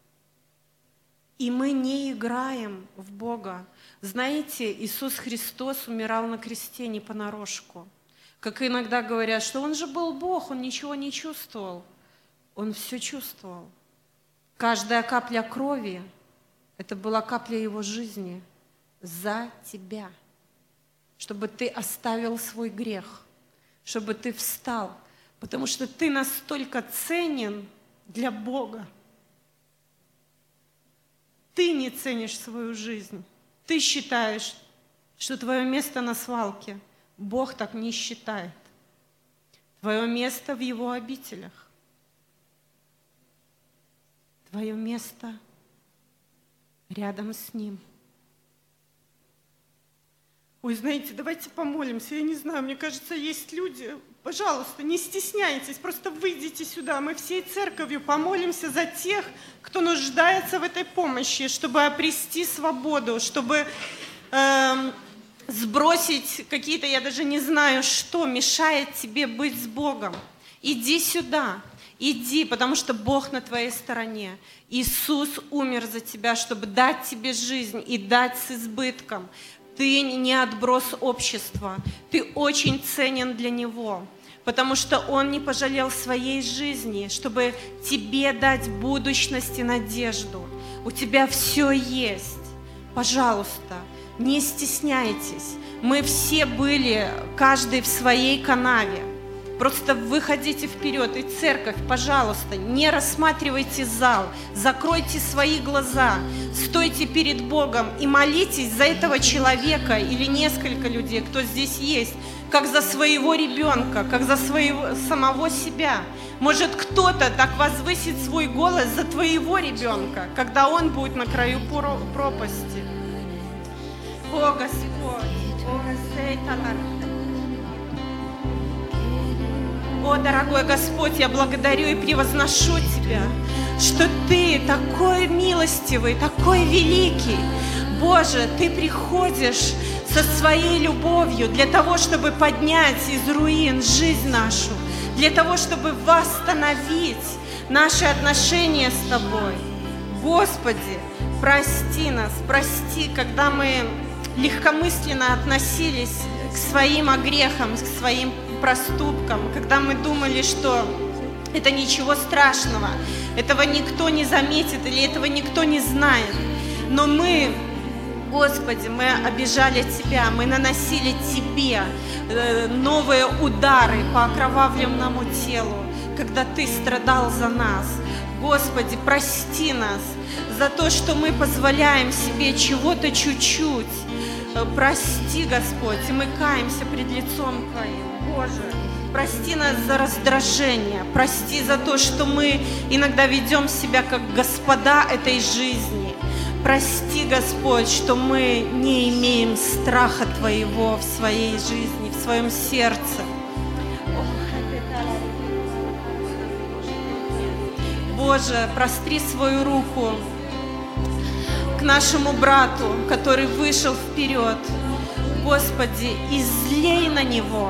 И мы не играем в Бога. Знаете, Иисус Христос умирал на кресте не понарошку. Как иногда говорят, что Он же был Бог, Он ничего не чувствовал. Он все чувствовал. Каждая капля крови – это была капля Его жизни за тебя. Чтобы ты оставил свой грех, чтобы ты встал, потому что ты настолько ценен для Бога. Ты не ценишь свою жизнь. Ты считаешь, что твое место на свалке. Бог так не считает. Твое место в Его обителях. Твое место рядом с Ним. Ой, знаете, давайте помолимся. Я не знаю, мне кажется, есть люди. Пожалуйста, не стесняйтесь, просто выйдите сюда. Мы всей церковью помолимся за тех, кто нуждается в этой помощи, чтобы обрести свободу, чтобы э, сбросить какие-то, я даже не знаю, что мешает тебе быть с Богом. Иди сюда, иди, потому что Бог на твоей стороне. Иисус умер за тебя, чтобы дать тебе жизнь и дать с избытком. Ты не отброс общества, ты очень ценен для Него, потому что Он не пожалел своей жизни, чтобы тебе дать будущность и надежду. У тебя все есть. Пожалуйста, не стесняйтесь. Мы все были, каждый в своей канаве. Просто выходите вперед. И церковь, пожалуйста, не рассматривайте зал, закройте свои глаза, стойте перед Богом и молитесь за этого человека или несколько людей, кто здесь есть, как за своего ребенка, как за своего, самого себя. Может, кто-то так возвысит свой голос за твоего ребенка, когда он будет на краю пропасти. О, Господь! О, Господь! О, дорогой Господь, я благодарю и превозношу Тебя, что Ты такой милостивый, такой великий. Боже, Ты приходишь со своей любовью для того, чтобы поднять из руин жизнь нашу, для того, чтобы восстановить наши отношения с Тобой. Господи, прости нас, прости, когда мы легкомысленно относились к своим огрехам, к своим проступкам, когда мы думали, что это ничего страшного, этого никто не заметит или этого никто не знает. Но мы, Господи, мы обижали Тебя, мы наносили Тебе новые удары по окровавленному телу, когда Ты страдал за нас. Господи, прости нас за то, что мы позволяем себе чего-то чуть-чуть. Прости, Господь, и мы каемся пред лицом Твоим. Боже, прости нас за раздражение, прости за то, что мы иногда ведем себя как господа этой жизни. Прости, Господь, что мы не имеем страха Твоего в своей жизни, в своем сердце. Боже, простри свою руку к нашему брату, который вышел вперед. Господи, излей на него.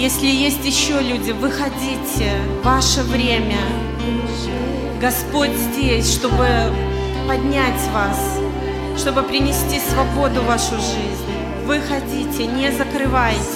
Если есть еще люди, выходите, ваше время. Господь здесь, чтобы поднять вас, чтобы принести свободу в вашу жизнь. Выходите, не закрывайтесь.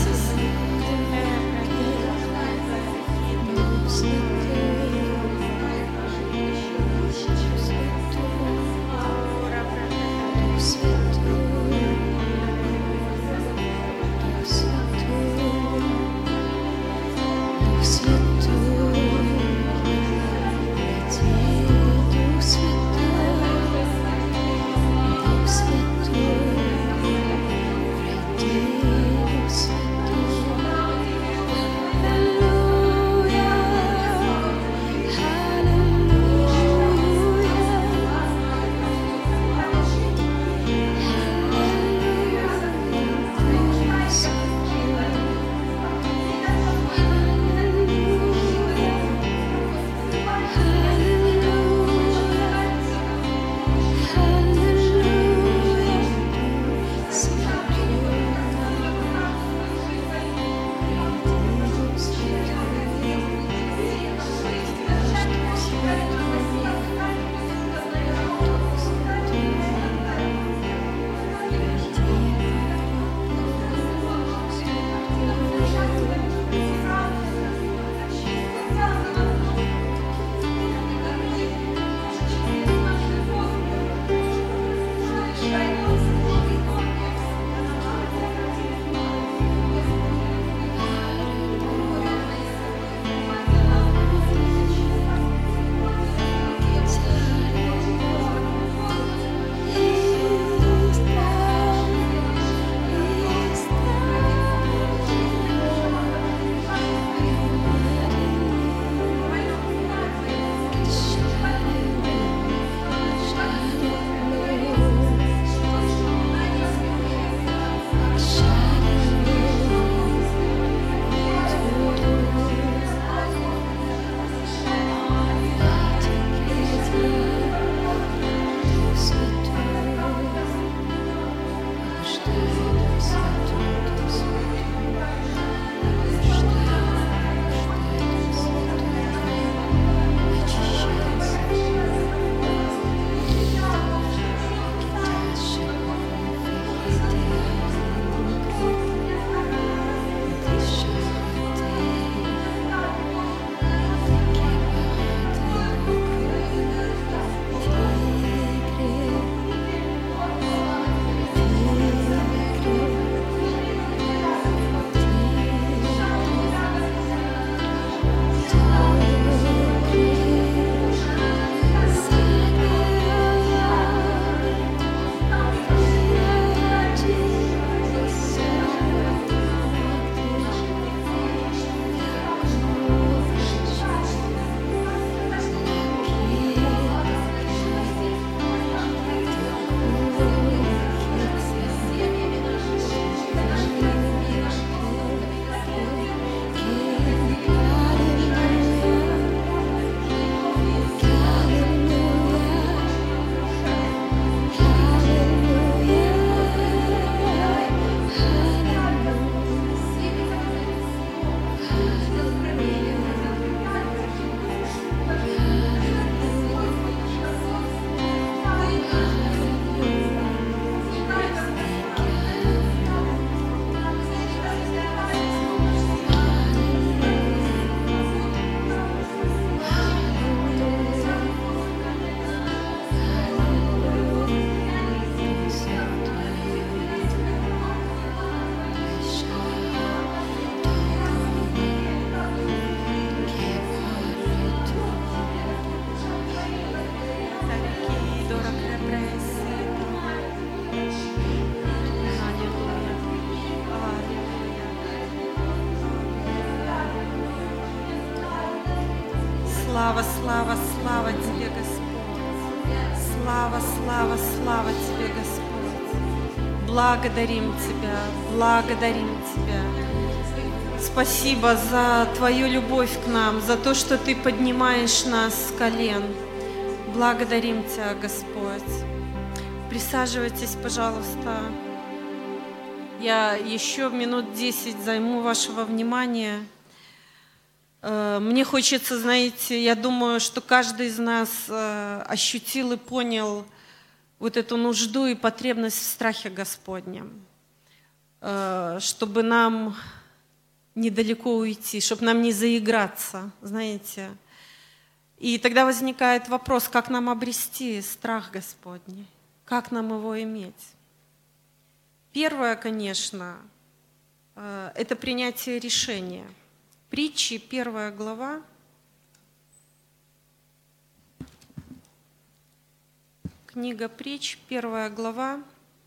Слава, слава, слава Тебе, Господь. Слава, слава, слава Тебе, Господь. Благодарим Тебя, благодарим Тебя. Спасибо за Твою любовь к нам, за то, что Ты поднимаешь нас с колен. Благодарим Тебя, Господь. Присаживайтесь, пожалуйста. Я еще минут десять займу вашего внимания. Мне хочется, знаете, я думаю, что каждый из нас ощутил и понял вот эту нужду и потребность в страхе Господнем, чтобы нам недалеко уйти, чтобы нам не заиграться, знаете. И тогда возникает вопрос, как нам обрести страх Господний, как нам его иметь. Первое, конечно, это принятие решения. Притчи, первая глава. Книга Притч, первая глава,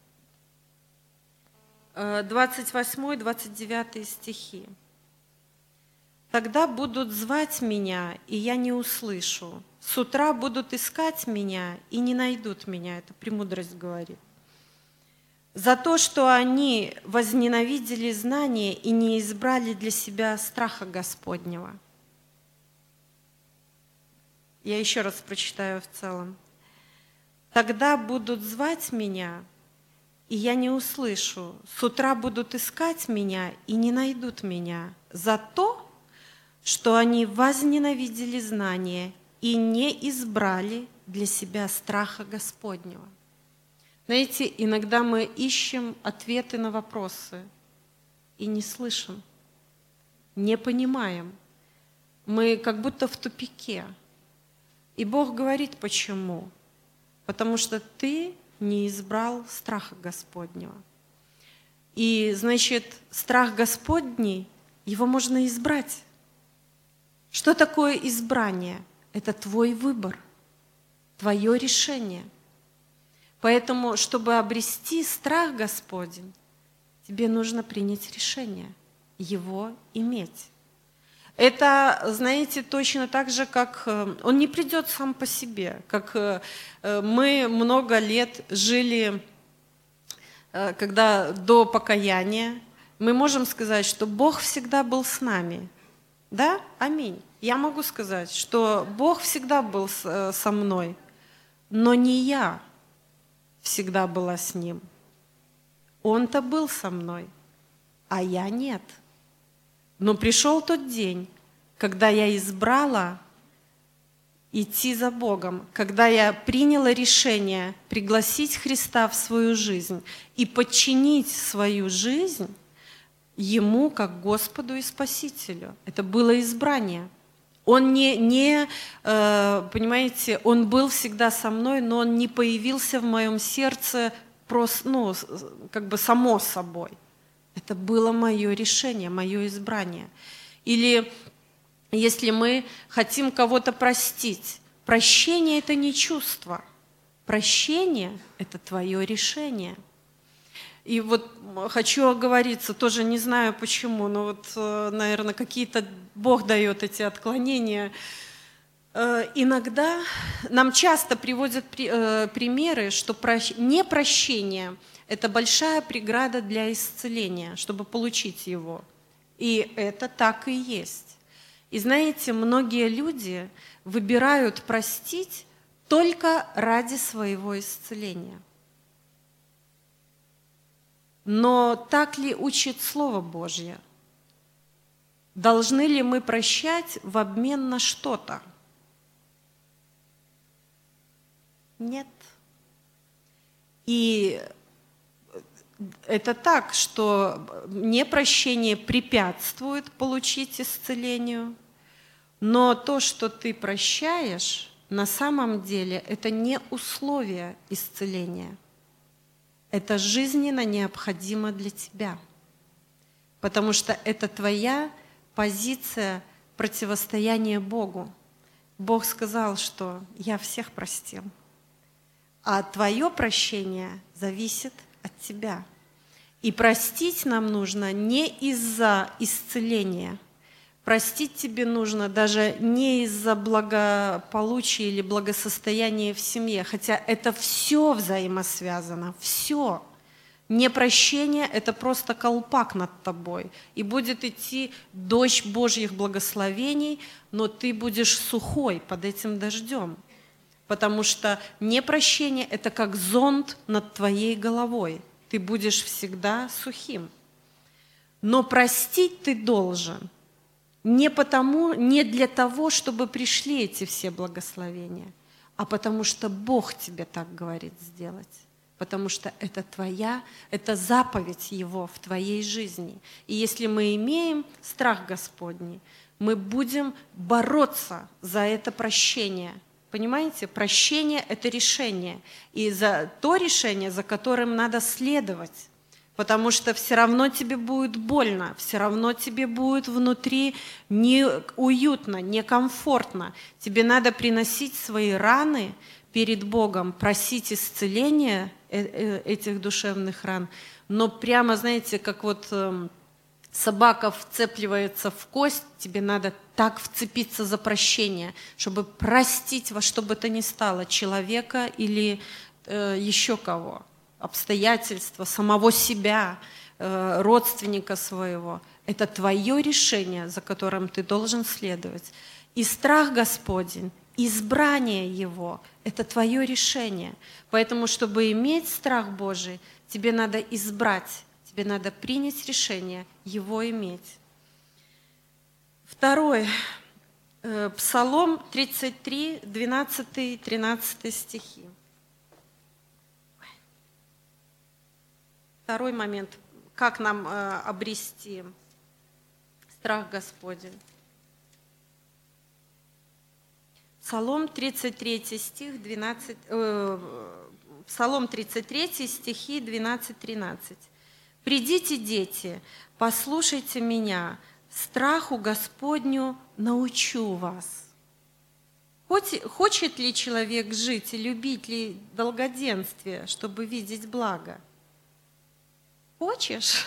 двадцать восьмой — двадцать девятый стихи. «Тогда будут звать меня, и я не услышу. С утра будут искать меня, и не найдут меня». Это премудрость говорит. «За то, что они возненавидели знание и не избрали для себя страха Господнего». Я еще раз прочитаю в целом. «Тогда будут звать меня, и я не услышу. С утра будут искать меня, и не найдут меня. За то, что они возненавидели знание и не избрали для себя страха Господнего». Знаете, иногда мы ищем ответы на вопросы и не слышим, не понимаем. Мы как будто в тупике. И Бог говорит, почему? Потому что ты не избрал страха Господнего. И, значит, страх Господний, его можно избрать. Что такое избрание? Это твой выбор, твое решение. Поэтому, чтобы обрести страх Господень, тебе нужно принять решение, его иметь. Это, знаете, точно так же, как он не придет сам по себе, как мы много лет жили, когда до покаяния, мы можем сказать, что Бог всегда был с нами. Да? Аминь. Я могу сказать, что Бог всегда был со мной, но не я всегда была с Ним. Он-то был со мной, а я нет. Но пришел тот день, когда я избрала идти за Богом, когда я приняла решение пригласить Христа в свою жизнь и подчинить свою жизнь Ему как Господу и Спасителю. Это было избрание. Он не, не, понимаете, Он был всегда со мной, но Он не появился в моем сердце просто, ну, как бы само собой. Это было мое решение, мое избрание. Или если мы хотим кого-то простить, прощение – это не чувство. Прощение – это твое решение. И вот хочу оговориться, тоже не знаю почему, но вот, наверное, какие-то Бог дает эти отклонения. Иногда нам часто приводят примеры, что непрощение – это большая преграда для исцеления, чтобы получить его. И это так и есть. И знаете, многие люди выбирают простить только ради своего исцеления. Но так ли учит Слово Божье? Должны ли мы прощать в обмен на что-то? Нет. И это так, что непрощение препятствует получить исцелению, но то, что ты прощаешь, на самом деле это не условие исцеления. Это жизненно необходимо для тебя, потому что это твоя позиция противостояния Богу. Бог сказал, что я всех простил, а твое прощение зависит от тебя. И простить нам нужно не из-за исцеления. Простить тебе нужно даже не из-за благополучия или благосостояния в семье, хотя это все взаимосвязано, все. Непрощение – это просто колпак над тобой, и будет идти дождь Божьих благословений, но ты будешь сухой под этим дождем, потому что непрощение – это как зонт над твоей головой. ты будешь всегда сухим. Но простить ты должен не потому, не для того, чтобы пришли эти все благословения, а потому что Бог тебе так говорит сделать. Потому что это твоя, это заповедь Его в твоей жизни. И если мы имеем страх Господний, мы будем бороться за это прощение. Понимаете? Прощение – это решение. И за то решение, за которым надо следовать. Потому что все равно тебе будет больно, все равно тебе будет внутри неуютно, некомфортно. Тебе надо приносить свои раны перед Богом, просить исцеления этих душевных ран. Но прямо, знаете, как вот собака вцепливается в кость, тебе надо так вцепиться за прощение, чтобы простить во что бы то ни стало, человека или э, еще кого, обстоятельства, самого себя, э, родственника своего. Это твое решение, за которым ты должен следовать. И страх Господень, избрание Его – это твое решение. Поэтому, чтобы иметь страх Божий, тебе надо избрать, тебе надо принять решение Его иметь. Второй, Псалом тридцать три, двенадцатый-тринадцатый стихи. Второй момент, как нам обрести страх Господень. Псалом тридцать три, стих двенадцать, э, Псалом тридцать три, стихи двенадцать-тринадцать. «Придите, дети, послушайте меня, страху Господню научу вас». Хочет ли человек жить и любить ли долгоденствие, чтобы видеть благо? Хочешь?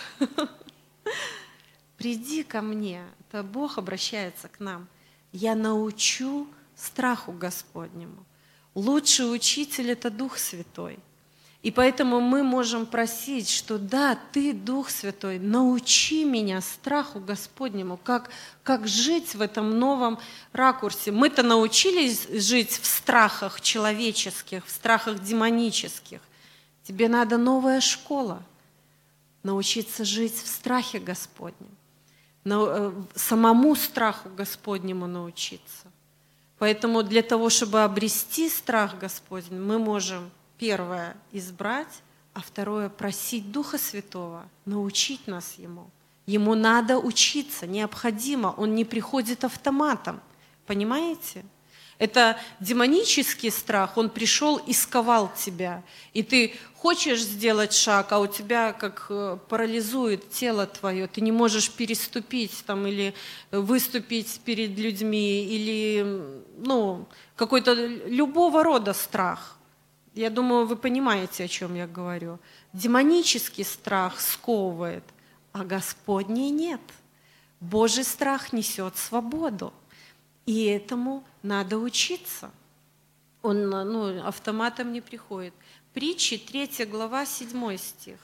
Приди ко мне. Это Бог обращается к нам. Я научу страху Господнему. Лучший учитель – это Дух Святой. И поэтому мы можем просить, что да, Ты, Дух Святой, научи меня страху Господнему, как, как жить в этом новом ракурсе. Мы-то научились жить в страхах человеческих, в страхах демонических. Тебе надо новая школа, научиться жить в страхе Господнем, самому страху Господнему научиться. Поэтому для того, чтобы обрести страх Господень, мы можем, первое, избрать, а второе, просить Духа Святого, научить нас Ему. Ему надо учиться, необходимо, Он не приходит автоматом, понимаете? Это демонический страх, он пришел и сковал тебя. И ты хочешь сделать шаг, а у тебя как парализует тело твое. Ты не можешь переступить там, или выступить перед людьми, или ну, какой-то любого рода страх. Я думаю, вы понимаете, о чем я говорю. Демонический страх сковывает, а Господний нет. Божий страх несет свободу. И этому надо учиться. Он ну, автоматом не приходит. Притчи, третья глава, седьмой стих.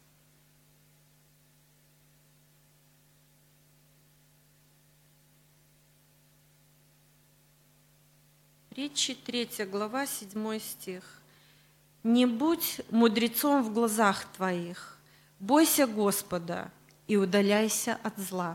Притчи, третья глава, седьмой стих. «Не будь мудрецом в глазах твоих, бойся Господа и удаляйся от зла».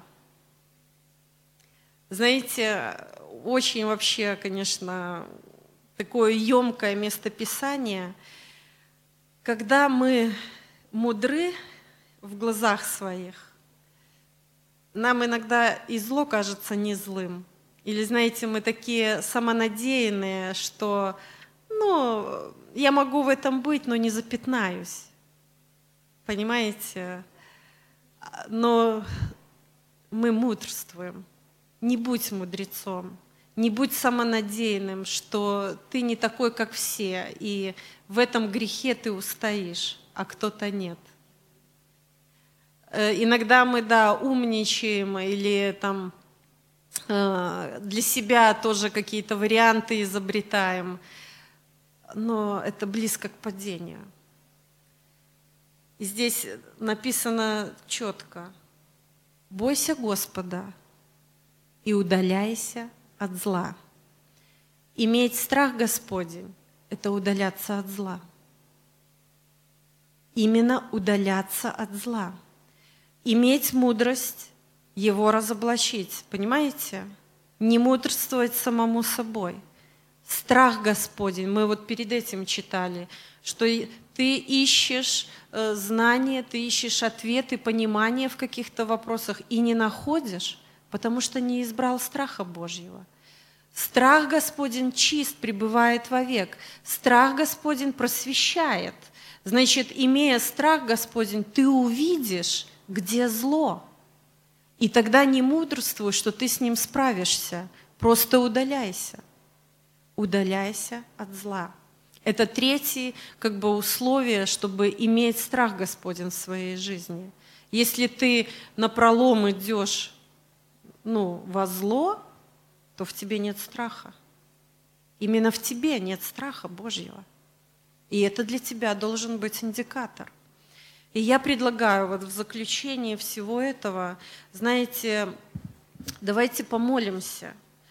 Знаете, очень вообще, конечно, такое емкое местописание. Когда мы мудры в глазах своих, нам иногда и зло кажется не злым. Или, знаете, мы такие самонадеянные, что, ну, я могу в этом быть, но не запятнаюсь. Понимаете? Но мы мудрствуем. Не будь мудрецом, не будь самонадеянным, что ты не такой, как все, и в этом грехе ты устоишь, а кто-то нет. Иногда мы, да, умничаем или там для себя тоже какие-то варианты изобретаем, но это близко к падению. И здесь написано четко: «Бойся Господа и удаляйся от зла». Иметь страх Господень – это удаляться от зла. именно удаляться от зла. Иметь мудрость, его разоблачить. Понимаете? Не мудрствовать самому собой. Страх Господень. Мы вот перед этим читали, что ты ищешь э, знания, ты ищешь ответы, понимание в каких-то вопросах и не находишь, потому что не избрал страха Божьего. Страх Господень чист, пребывает вовек. Страх Господень просвещает. Значит, имея страх Господень, ты увидишь, где зло. И тогда не мудрствуй, что ты с ним справишься. Просто удаляйся. Удаляйся от зла. Это третье как бы, условие, чтобы иметь страх Господень в своей жизни. Если ты напролом идешь ну, во зло, то в тебе нет страха. Именно в тебе нет страха Божьего. И это для тебя должен быть индикатор. И я предлагаю вот в заключение всего этого, знаете, давайте помолимся.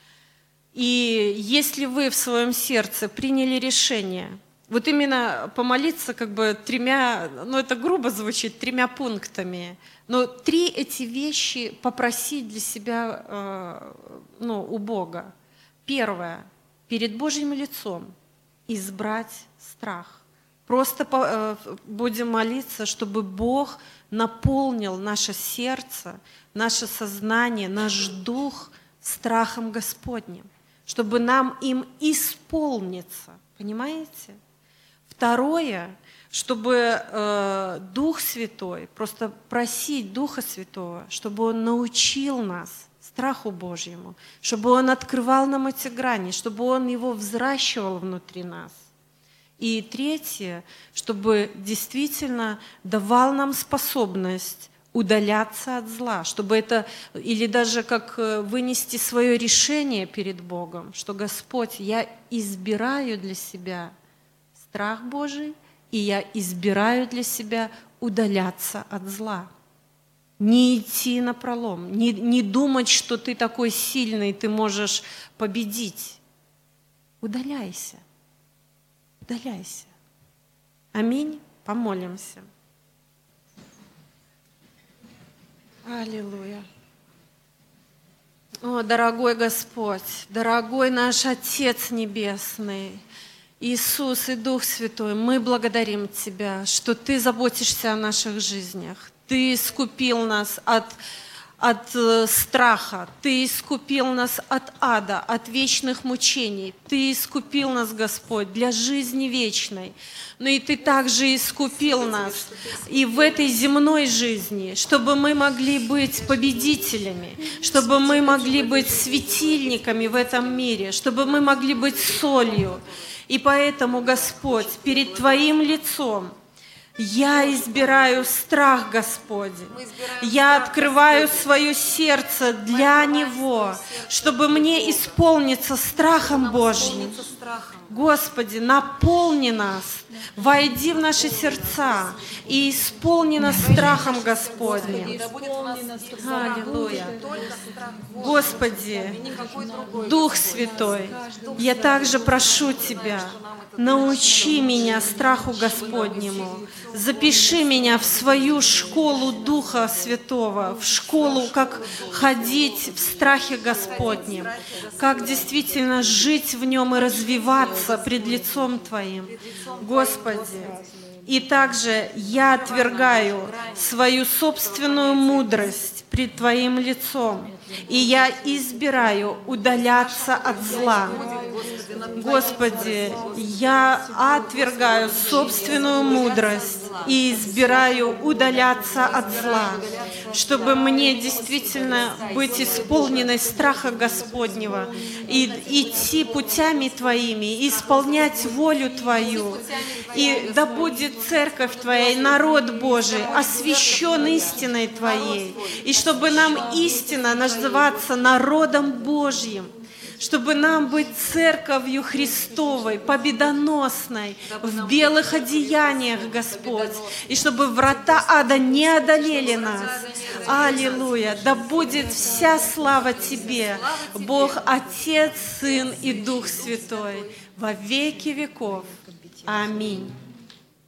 И если вы в своем сердце приняли решение, вот именно помолиться как бы тремя, ну это грубо звучит, тремя пунктами, но три эти вещи попросить для себя э, ну, у Бога. Первое, перед Божьим лицом избрать страх. Просто э, будем молиться, чтобы Бог наполнил наше сердце, наше сознание, наш дух страхом Господним, чтобы нам им исполниться. Понимаете? Второе, чтобы э, Дух Святой, просто просить Духа Святого, чтобы Он научил нас страху Божьему, чтобы Он открывал нам эти грани, чтобы Он его взращивал внутри нас. И третье, чтобы действительно давал нам способность удаляться от зла, чтобы это, или даже как вынести свое решение перед Богом, что Господь, я избираю для себя страх Божий, и я избираю для себя удаляться от зла. Не идти напролом, не, не думать, что ты такой сильный, ты можешь победить. Удаляйся. Удаляйся. Аминь. Помолимся. Аллилуйя. О, дорогой Господь, дорогой наш Отец Небесный, Иисус и Дух Святой, мы благодарим Тебя, что Ты заботишься о наших жизнях. Ты искупил нас от, от э, страха, Ты искупил нас от ада, от вечных мучений. Ты искупил нас, Господь, для жизни вечной. Но и Ты также искупил нас и в этой земной жизни, чтобы мы могли быть победителями, чтобы мы могли быть светильниками в этом мире, чтобы мы могли быть солью. И поэтому, Господь, перед Твоим лицом я избираю страх Господень. Я открываю свое сердце для Него, чтобы мне исполниться страхом Божьим. Господи, наполни нас, войди в наши сердца и исполни нас страхом Господним. Аллилуйя. Господи, Дух Святой, я также прошу Тебя, научи меня страху Господнему. Запиши меня в свою школу Духа Святого, в школу, как ходить в страхе Господнем, как действительно жить в нем и развиваться пред лицом Твоим. Господи, и также я отвергаю свою собственную мудрость пред Твоим лицом, и я избираю удаляться от зла. Господи, я отвергаю собственную мудрость и избираю удаляться от зла, чтобы мне действительно быть исполненной страха Господнего и идти путями Твоими, исполнять волю Твою. И да будет Церковь Твоя, и народ Божий освящен истиной Твоей, и чтобы нам истинно называться народом Божьим, чтобы нам быть церковью Христовой, победоносной, в белых одеяниях, Господь, и чтобы врата ада не одолели нас. Аллилуйя! Да будет вся слава Тебе, Бог, Отец, Сын и Дух Святой, во веки веков. Аминь.